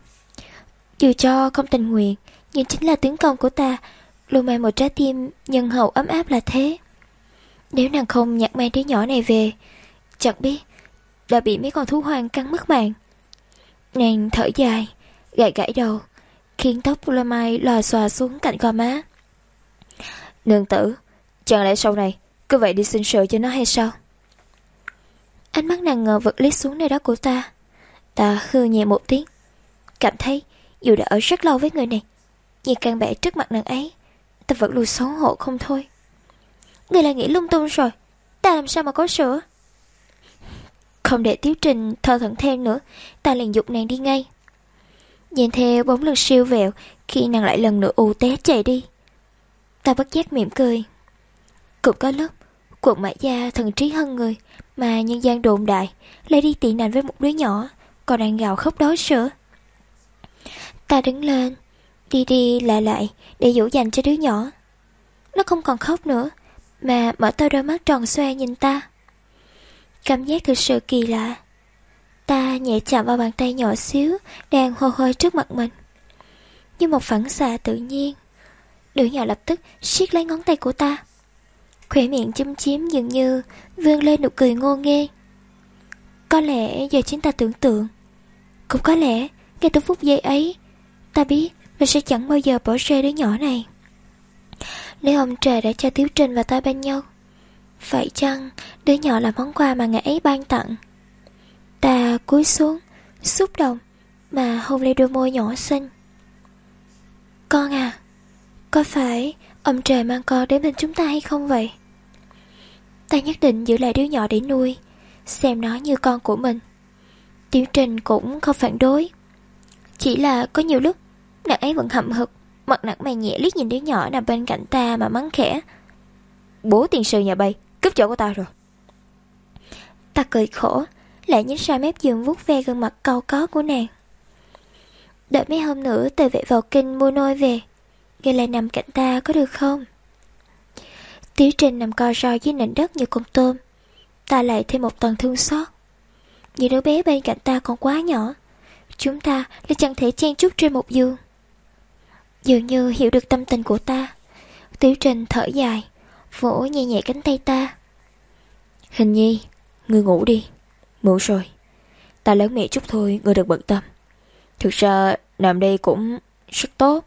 Dù cho không tình nguyện, nhưng chính là tướng công của ta luôn mang một trái tim nhân hậu ấm áp là thế. Nếu nàng không nhặt mang đứa nhỏ này về, chẳng biết đã bị mấy con thú hoang cắn mất mạng. Nàng thở dài, gãi gãi đầu, khiến tóc lô mai lòa xòa xuống cạnh gò má. Nương tử, chẳng lẽ sau này cứ vậy đi xin sữa cho nó hay sao? Ánh mắt nàng ngờ vực liếc xuống nơi đó của ta. Ta hư nhẹ một tiếng, cảm thấy dù đã ở rất lâu với người này, nhưng căn bẻ trước mặt nàng ấy, ta vẫn luôn xấu hổ không thôi. Người là nghĩ lung tung rồi, ta làm sao mà có sữa? Không để Tiếu Trình thơ thẩn thêm nữa, ta liền dục nàng đi ngay. Nhìn theo bóng lưng siêu vẹo khi nàng lại lần nữa ù té chạy đi, ta bất giác mỉm cười. Cũng có lúc quận Mã Gia thần trí hơn người, mà nhân gian đồn đại lại đi tị nạn với một đứa nhỏ còn đang gào khóc đói sữa. Ta đứng lên, đi đi lại để dỗ dành cho đứa nhỏ. Nó không còn khóc nữa, mà mở to đôi mắt tròn xoe nhìn ta. Cảm giác thực sự kỳ lạ. Ta nhẹ chạm vào bàn tay nhỏ xíu đang hô hơ trước mặt mình. Như một phản xạ tự nhiên, đứa nhỏ lập tức siết lấy ngón tay của ta. Khóe miệng châm chiếm dường như vươn lên nụ cười ngô nghê. Có lẽ giờ chính ta tưởng tượng, cũng có lẽ ngay từ phút giây ấy ta biết mình sẽ chẳng bao giờ bỏ rơi đứa nhỏ này. Nếu ông trời đã cho Tiếu Trình và ta bên nhau, phải chăng đứa nhỏ là món quà mà ngài ấy ban tặng? Ta cúi xuống, xúc động mà hôn lên đôi môi nhỏ xinh. Con à, có phải ông trời mang con đến bên chúng ta hay không vậy? Ta nhất định giữ lại đứa nhỏ để nuôi, xem nó như con của mình. Tiếu Trình cũng không phản đối, chỉ là có nhiều lúc nàng ấy vẫn hậm hực, mặt nặng mày nhẹ liếc nhìn đứa nhỏ nằm bên cạnh ta mà mắng khẽ. Bố tiền sư nhà bay cướp chỗ của ta rồi. Ta cười khổ, lại nhích ra mép giường vuốt ve gương mặt cau có của nàng. Đợi mấy hôm nữa Tề Vệ vào kinh mua nôi về, ngươi lại nằm cạnh ta có được không? Tiếu Trình nằm co ro dưới nền đất như con tôm. Ta lại thêm một tầng thương xót. Những đứa bé bên cạnh ta còn quá nhỏ, chúng ta lại chẳng thể chen chúc trên một giường. Dường như hiểu được tâm tình của ta, Tiếu Trình thở dài, vỗ nhẹ nhẹ cánh tay ta. Hình nhi, ngươi ngủ đi, muộn rồi. Ta lớn mẹ chút thôi, ngươi đừng bận tâm. Thực ra nằm đây cũng rất tốt.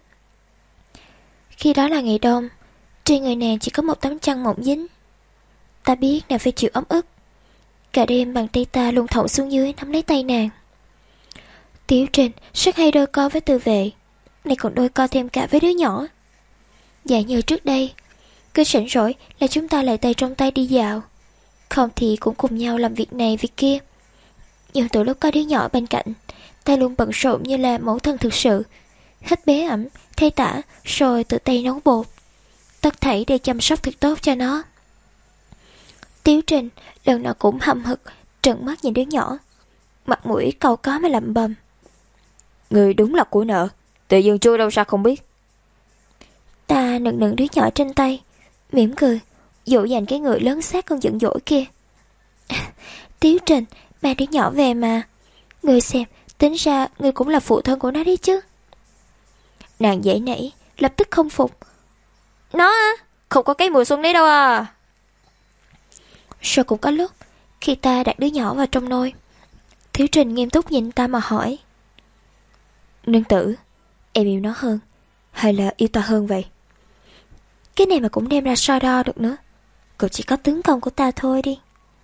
Khi đó là ngày đông, trên người nàng chỉ có một tấm chăn mỏng dính. Ta biết nàng phải chịu ấm ức, Cả đêm bàn tay ta luôn thõng xuống dưới nắm lấy tay nàng. Tiểu Trình rất hay đôi co với Tư Vệ, này còn đôi co thêm cả với đứa nhỏ. Dạ như trước đây, cứ rảnh rỗi là chúng ta lại tay trong tay đi dạo, không thì cũng cùng nhau làm việc này việc kia. Nhưng từ lúc có đứa nhỏ bên cạnh, ta luôn bận rộn như là mẫu thân thực sự, hết bế ẩm, thay tả, rồi tự tay nấu bột, tất thảy để chăm sóc thật tốt cho nó. Tiểu Trình lần nào cũng hậm hực trợn mắt nhìn đứa nhỏ, mặt mũi cau có mà lẩm bẩm: người đúng là của nợ, tự dưng chui đâu ra không biết. Ta nựng nựng đứa nhỏ trên tay, mỉm cười, dỗ dành cái người lớn xác con giận dỗi kia. Tiểu Trình, ba đứa nhỏ về mà. Người xem, tính ra người cũng là phụ thân của nó đấy chứ. Nàng dãy nảy, lập tức không phục. Nó á, không có cái mùi xuân đấy đâu à. Rồi cũng có lúc, khi ta đặt đứa nhỏ vào trong nôi, Thiếu Trình nghiêm túc nhìn ta mà hỏi: nương tử, em yêu nó hơn, hay là yêu ta hơn vậy? Cái này mà cũng đem ra so đo được nữa. Cậu chỉ có tướng công của ta thôi đi.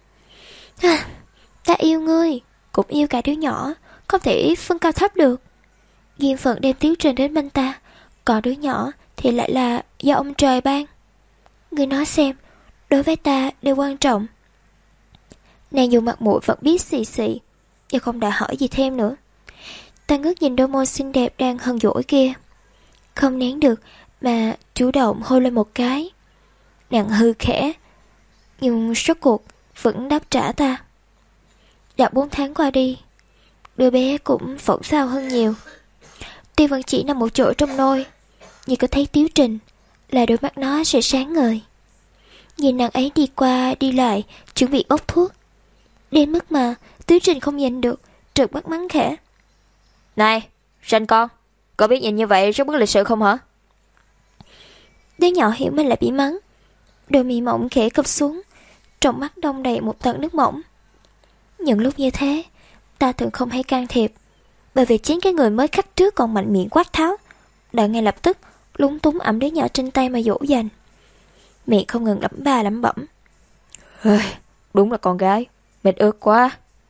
Ta yêu ngươi, cũng yêu cả đứa nhỏ, không thể phân cao thấp được. Duyên phận đem Tiếu Trình đến bên ta, còn đứa nhỏ thì lại là do ông trời ban. Ngươi nói xem, đối với ta đều quan trọng. Nàng dùng mặt mũi vẫn biết xì xì, và không đã hỏi gì thêm nữa. Ta ngước nhìn đôi môi xinh đẹp đang hờn dỗi kia, không nén được mà chủ động hôn lên một cái. Nàng hư khẽ, nhưng rốt cuộc vẫn đáp trả ta. Đã 4 tháng qua đi, đứa bé cũng phỏng phao hơn nhiều. Tuy vẫn chỉ nằm một chỗ trong nôi, nhưng có thấy Tiếu Trình là đôi mắt nó sẽ sáng ngời. Nhìn nàng ấy đi qua đi lại chuẩn bị bốc thuốc, đến mức mà Tiếu Trình không nhìn được, trợn mắt mắng khẽ: này, ranh con, có biết nhìn như vậy rất bất lịch sự không hả? Đứa nhỏ hiểu mình lại bị mắng, đôi mì mỏng khẽ cụp xuống, trong mắt đông đầy một tầng nước mỏng. Những lúc như thế, ta thường không hay can thiệp, bởi vì chính cái người mới khắc trước còn mạnh miệng quát tháo đã ngay lập tức lúng túng ẵm đứa nhỏ trên tay mà dỗ dành. Miệng không ngừng lẩm ba lẩm bẩm: đúng là con gái, mệt ướt quá.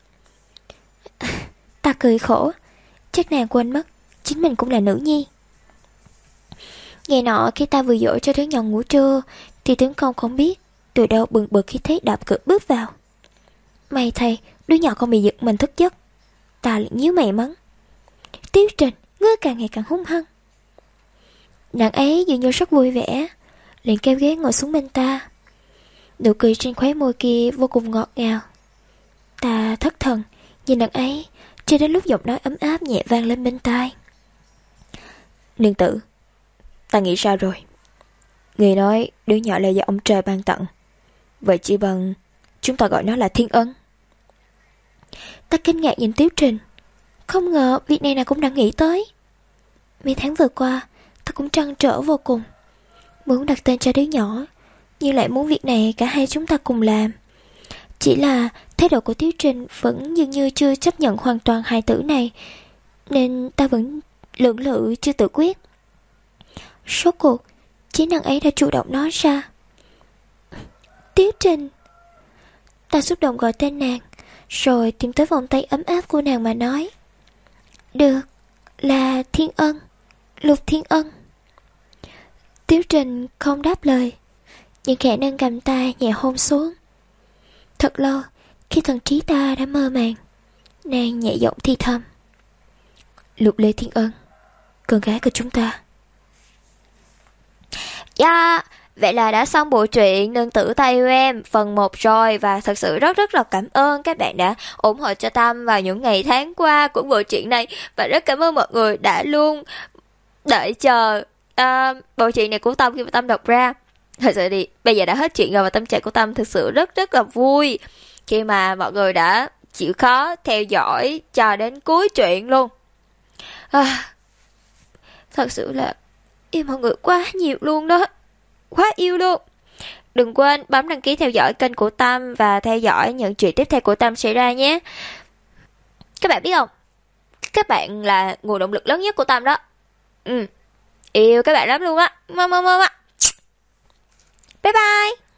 Ta cười khổ, chắc nàng quên mất chính mình cũng là nữ nhi. Ngày nọ khi ta vừa dỗ cho đứa nhỏ ngủ trưa, thì tướng công không biết từ đâu bừng bừng khi thấy đạp cửa bước vào. May thay đứa nhỏ không bị giật mình thức giấc. Ta lại nhíu mày mắng: Tiếu Trình, ngươi càng ngày càng hung hăng. Nàng ấy dường như rất vui vẻ, liền kéo ghế ngồi xuống bên ta. Nụ cười trên khóe môi kia vô cùng ngọt ngào. Ta thất thần nhìn nàng ấy, cho đến lúc giọng nói ấm áp nhẹ vang lên bên tai: nương tử, ta nghĩ ra rồi. Người nói đứa nhỏ là do ông trời ban tặng, vậy chỉ bằng chúng ta gọi nó là thiên ân. Ta kinh ngạc nhìn Tiếu Trình, không ngờ việc này nàng cũng đã nghĩ tới. Mấy tháng vừa qua, ta cũng trăn trở vô cùng, muốn đặt tên cho đứa nhỏ, nhưng lại muốn việc này cả hai chúng ta cùng làm. Chỉ là thái độ của Tiếu Trình vẫn dường như chưa chấp nhận hoàn toàn hài tử này, nên ta vẫn lưỡng lự chưa tự quyết. Rốt cuộc, chính nàng ấy đã chủ động nói ra: Tiếu Trình. Ta xúc động gọi tên nàng, rồi tìm tới vòng tay ấm áp của nàng mà nói: được, là Thiên Ân, Lục Thiên Ân. Tiếu Trình không đáp lời, nhưng khẽ nâng cầm ta nhẹ hôn xuống. Thật lâu, khi thần trí ta đã mơ màng, nàng nhẹ giọng thì thầm: Lục Lê Thiên Ân, con gái của chúng ta. Dạ, vậy là đã xong bộ truyện Nương Tử Ta Yêu Em phần 1 rồi. Và thật sự rất rất là cảm ơn các bạn đã ủng hộ cho Tâm vào những ngày tháng qua của bộ truyện này. Và rất cảm ơn mọi người đã luôn đợi chờ bộ truyện này của Tâm khi mà Tâm đọc ra. Thật sự thì bây giờ đã hết chuyện rồi, và tâm trạng của Tâm thực sự rất rất là vui khi mà mọi người đã chịu khó theo dõi cho đến cuối truyện luôn. Thật sự là yêu mọi người quá nhiều luôn đó, quá yêu luôn. Đừng quên bấm đăng ký theo dõi kênh của Tâm và theo dõi những chuyện tiếp theo của Tâm sẽ ra nhé. Các bạn biết không, các bạn là nguồn động lực lớn nhất của Tâm đó. Yêu các bạn lắm luôn á. Bye bye.